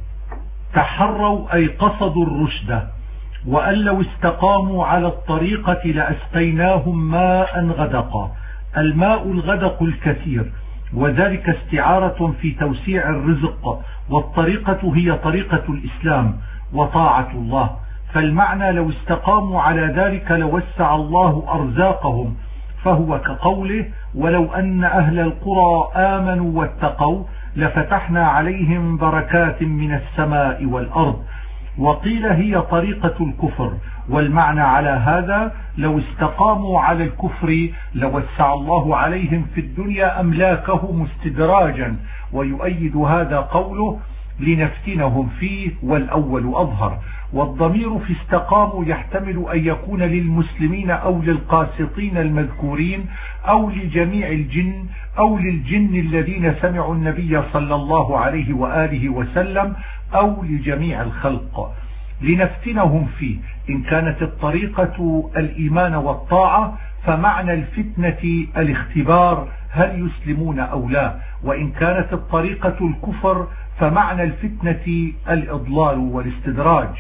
تحروا أي قصدوا الرشد. وأن لو استقاموا على الطريقة لأسقيناهم ماء غدقا. الماء الغدق الكثير، وذلك استعارة في توسيع الرزق، والطريقة هي طريقة الإسلام وطاعة الله. فالمعنى لو استقاموا على ذلك لوسع الله أرزاقهم، فهو كقوله ولو أن أهل القرى آمنوا واتقوا لفتحنا عليهم بركات من السماء والأرض. وقيل هي طريقة الكفر، والمعنى على هذا لو استقاموا على الكفر لوسع الله عليهم في الدنيا أملاكهم استدراجا. ويؤيد هذا قوله لنفتنهم فيه، والأول أظهر. والضمير في استقاموا يحتمل أن يكون للمسلمين أو للقاسطين المذكورين أو لجميع الجن أو للجن الذين سمعوا النبي صلى الله عليه وآله وسلم أو لجميع الخلق. لنفتنهم فيه، إن كانت الطريقة الإيمان والطاعة فمعنى الفتنة الاختبار هل يسلمون أو لا، وإن كانت الطريقة الكفر فمعنى الفتنة الإضلال والاستدراج.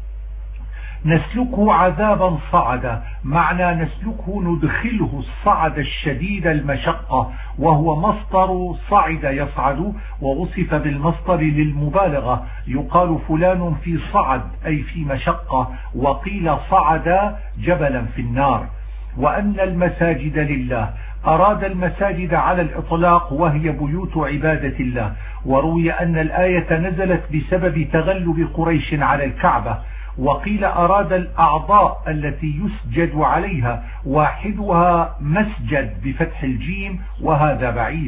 نسلكه عذابا صعدا، معنى نسلكه ندخله الصعد الشديد المشقة، وهو مصدر صعد يصعد، ووصف بالمصدر للمبالغة. يقال فلان في صعد أي في مشقة، وقيل صعد جبلا في النار. وأن المساجد لله، أراد المساجد على الإطلاق وهي بيوت عبادة الله. وروي أن الآية نزلت بسبب تغلب قريش على الكعبة، وقيل أراد الأعضاء التي يسجد عليها، واحدها مسجد بفتح الجيم، وهذا بعيد.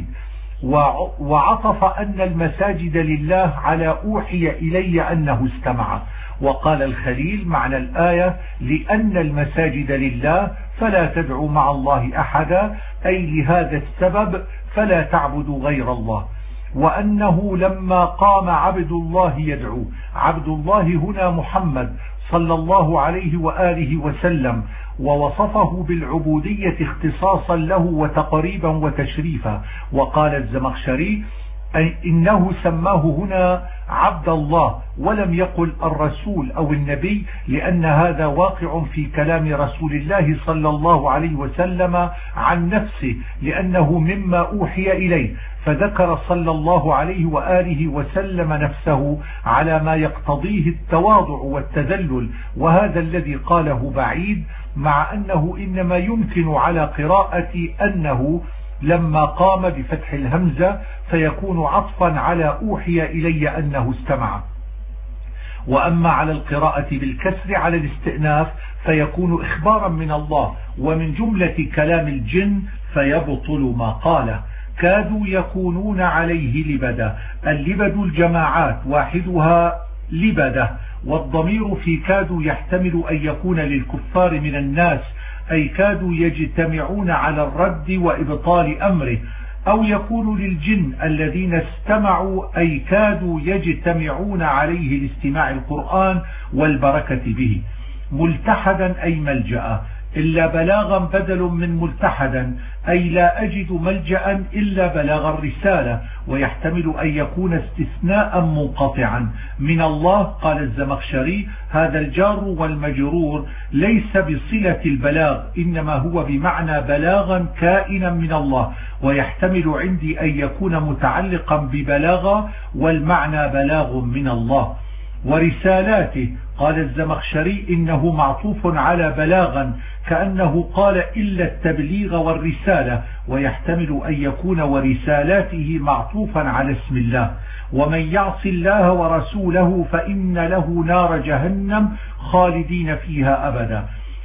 وعطف أن المساجد لله على أوحي إلي أنه استمع. وقال الخليل معنى الآية لأن المساجد لله فلا تدعوا مع الله أحدا، أي لهذا السبب فلا تعبدوا غير الله. وأنه لما قام عبد الله يدعو، عبد الله هنا محمد صلى الله عليه وآله وسلم، ووصفه بالعبودية اختصاصا له وتقريبا وتشريفا. وقال الزمخشري إنه سماه هنا عبد الله ولم يقل الرسول أو النبي، لأن هذا واقع في كلام رسول الله صلى الله عليه وسلم عن نفسه، لأنه مما أوحي إليه، فذكر صلى الله عليه وآله وسلم نفسه على ما يقتضيه التواضع والتذلل، وهذا الذي قاله بعيد، مع أنه إنما يمكن على قراءة أنه لما قام بفتح الهمزة فيكون عطفا على أوحي إلي أنه استمع. وأما على القراءة بالكسر على الاستئناف فيكون إخبارا من الله ومن جملة كلام الجن، فيبطل ما قاله. كادوا يكونون عليه لبدا، اللبد الجماعات واحدها لبدة، والضمير في كادوا يحتمل أن يكون للكفار من الناس، أي كادوا يجتمعون على الرد وإبطال أمره، أو يكون للجن الذين استمعوا، أي كادوا يجتمعون عليه لاستماع القرآن والبركة به. ملتحدا أي ملجأ، إلا بلاغا بدل من ملتحدا، أي لا أجد ملجأ إلا بلاغ الرسالة، ويحتمل أن يكون استثناء منقطعا من الله. قال الزمخشري هذا الجار والمجرور ليس بصلة البلاغ، إنما هو بمعنى بلاغا كائنا من الله، ويحتمل عندي أن يكون متعلقا ببلاغا والمعنى بلاغ من الله. ورسالاته قال الزمخشري إنه معطوف على بلاغا، كأنه قال إلا التبليغ والرسالة، ويحتمل أن يكون ورسالاته معطوفا على اسم الله. ومن يعص الله ورسوله فإن له نار جهنم خالدين فيها أبدا.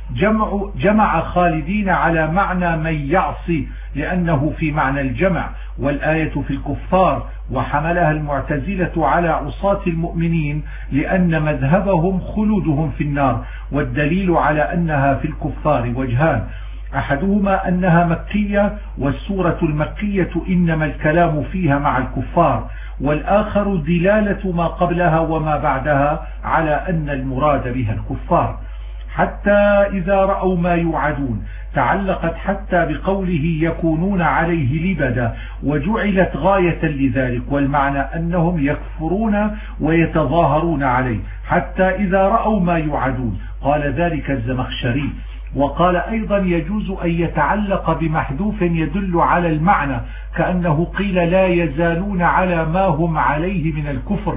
جمع خالدين على معنى من يعصي لأنه في معنى الجمع، والآية في الكفار، وحملها المعتزلة على عصاة المؤمنين لأن مذهبهم خلودهم في النار. والدليل على أنها في الكفار وجهان، أحدهما أنها مكية، والسورة المكية إنما الكلام فيها مع الكفار، والآخر دلالة ما قبلها وما بعدها على أن المراد بها الكفار. حتى إذا رأوا ما يوعدون، تعلقت حتى بقوله يكونون عليه لبدا، وجعلت غاية لذلك، والمعنى أنهم يكفرون ويتظاهرون عليه. حتى إذا رأوا ما يوعدون، قال ذلك الزمخشري. وقال أيضا يجوز أن يتعلق بمحذوف يدل على المعنى، كأنه قيل لا يزالون على ما هم عليه من الكفر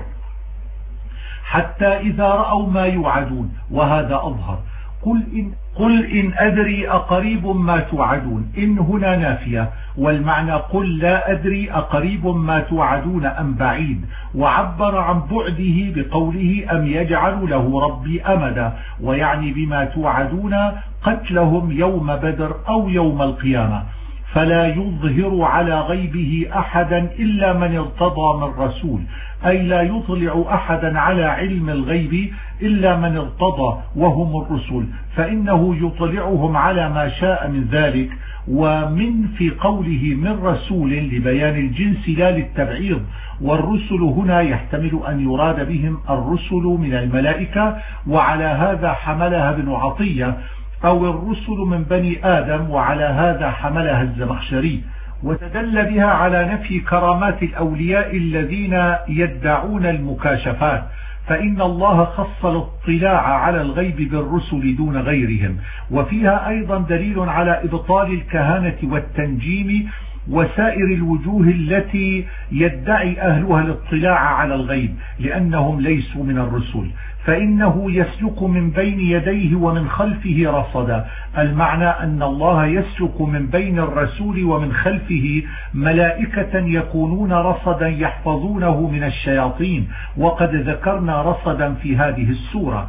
حتى إذا رأوا ما يوعدون، وهذا أظهر. قل إن أدري أقريب ما توعدون، إن هنا نافية، والمعنى قل لا أدري أقريب ما توعدون أم بعيد، وعبر عن بعده بقوله أم يجعل له ربي أمدا، ويعني بما توعدون قتلهم يوم بدر أو يوم القيامة. فلا يظهر على غيبه أحدا إلا من ارتضى من رسول، أي لا يطلع أحدا على علم الغيب إلا من ارتضى وهم الرسل، فإنه يطلعهم على ما شاء من ذلك. ومن في قوله من رسول لبيان الجنس لا للتبعيض، والرسل هنا يحتمل أن يراد بهم الرسل من الملائكة، وعلى هذا حملها ابن عطية، أو الرسل من بني آدم، وعلى هذا حملها الزمخشري. وتدل بها على نفي كرامات الأولياء الذين يدعون المكاشفات، فإن الله خص الاطلاع على الغيب بالرسل دون غيرهم. وفيها أيضا دليل على إبطال الكهانة والتنجيم وسائر الوجوه التي يدعي أهلها الاطلاع على الغيب، لأنهم ليسوا من الرسل، فإنه يسلك من بين يديه ومن خلفه رصدا. المعنى أن الله يسلك من بين الرسول ومن خلفه ملائكة يكونون رصدا يحفظونه من الشياطين، وقد ذكرنا رصدا في هذه السورة.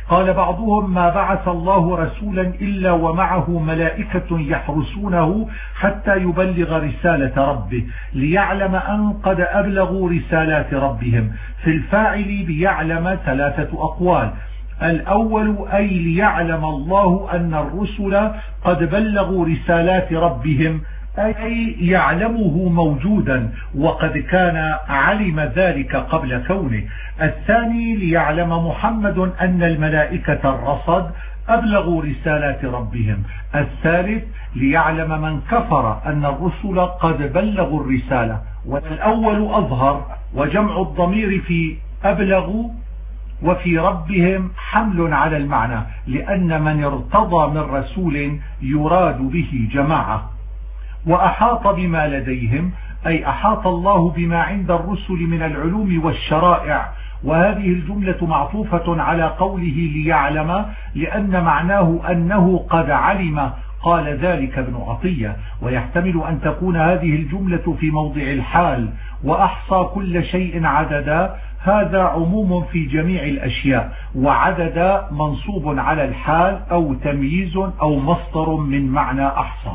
قال بعضهم ما بعث الله رسولا إلا ومعه ملائكة يحرسونه حتى يبلغ رسالة ربه ليعلم أن قد أبلغوا رسالات ربهم. في الفاعل بيعلم ثلاثة أقوال. الأول أي ليعلم الله أن الرسل قد بلغوا رسالات ربهم، أي يعلمه موجودا وقد كان علم ذلك قبل كونه. الثاني ليعلم محمد أن الملائكة الرصد أبلغوا رسالات ربهم. الثالث ليعلم من كفر أن الرسل قد بلغوا الرسالة. والأول أظهر، وجمع الضمير في أبلغوا وفي ربهم حمل على المعنى، لأن من ارتضى من رسول يراد به جماعة. وأحاط بما لديهم أي أحاط الله بما عند الرسل من العلوم والشرائع. وهذه الجملة معطوفة على قوله ليعلم، لأن معناه أنه قد علم. قال ذلك ابن عطية. ويحتمل أن تكون هذه الجملة في موضع الحال، وأحصى كل شيء عددا، هذا عموم في جميع الأشياء، وعدد منصوب على الحال أو تمييز أو مصدر من معنى أحصى.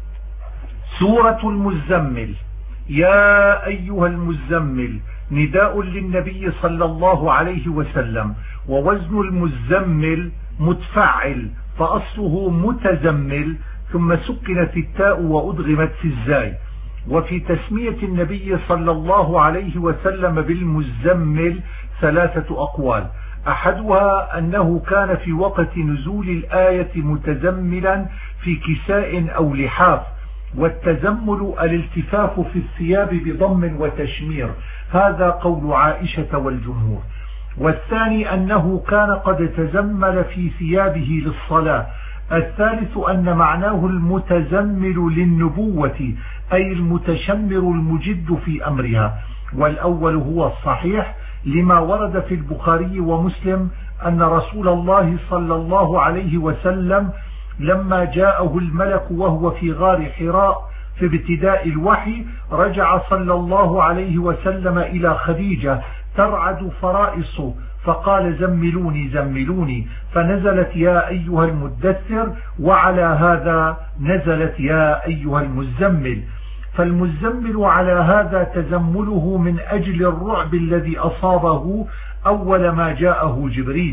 سورة المزمل. يا أيها المزمل نداء للنبي صلى الله عليه وسلم، ووزن المزمل متفعل، فأصله متزمل، ثم سكنت التاء وأدغمت في الزاي. وفي تسمية النبي صلى الله عليه وسلم بالمزمل ثلاثة أقوال. أحدها أنه كان في وقت نزول الآية متزملا في كساء أو لحاف، والتزمل الالتفاف في الثياب بضم وتشمير، هذا قول عائشة والجمهور. والثاني أنه كان قد تزمل في ثيابه للصلاة. الثالث أن معناه المتزمل للنبوة، أي المتشمر المجد في أمرها. والأول هو الصحيح لما ورد في البخاري ومسلم أن رسول الله صلى الله عليه وسلم لما جاءه الملك وهو في غار حراء في ابتداء الوحي، رجع صلى الله عليه وسلم إلى خديجة ترعد فرائصه، فقال زملوني زملوني، فنزلت يا أيها المدثر، وعلى هذا نزلت يا أيها المزمل. فالمزمل على هذا تزمله من أجل الرعب الذي أصابه أول ما جاءه جبريل.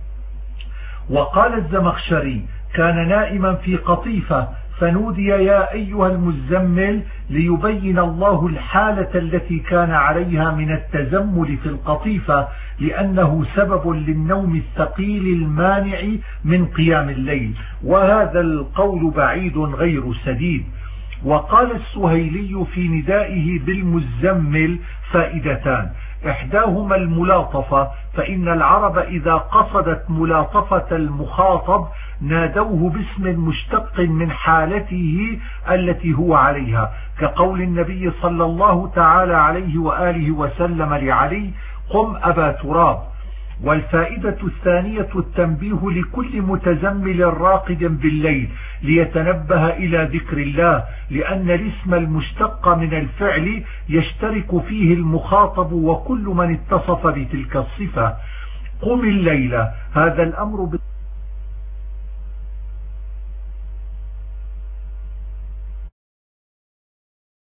وقال الزمخشري كان نائما في قطيفة فنودي يا أيها المزمل، ليبين الله الحالة التي كان عليها من التزمل في القطيفة، لأنه سبب للنوم الثقيل المانع من قيام الليل. وهذا القول بعيد غير سديد. وقال السهيلي في ندائه بالمزمل فائدتان: إحداهما الملاطفة، فإن العرب إذا قصدت ملاطفة المخاطب نادوه باسم مشتق من حالته التي هو عليها، كقول النبي صلى الله تعالى عليه وآله وسلم لعلي: قم أبا تراب. والفائدة الثانية التنبيه لكل متزمل راقد بالليل ليتنبه إلى ذكر الله، لأن الاسم المشتق من الفعل يشترك فيه المخاطب وكل من اتصف بتلك الصفة. قم الليلة، هذا الأمر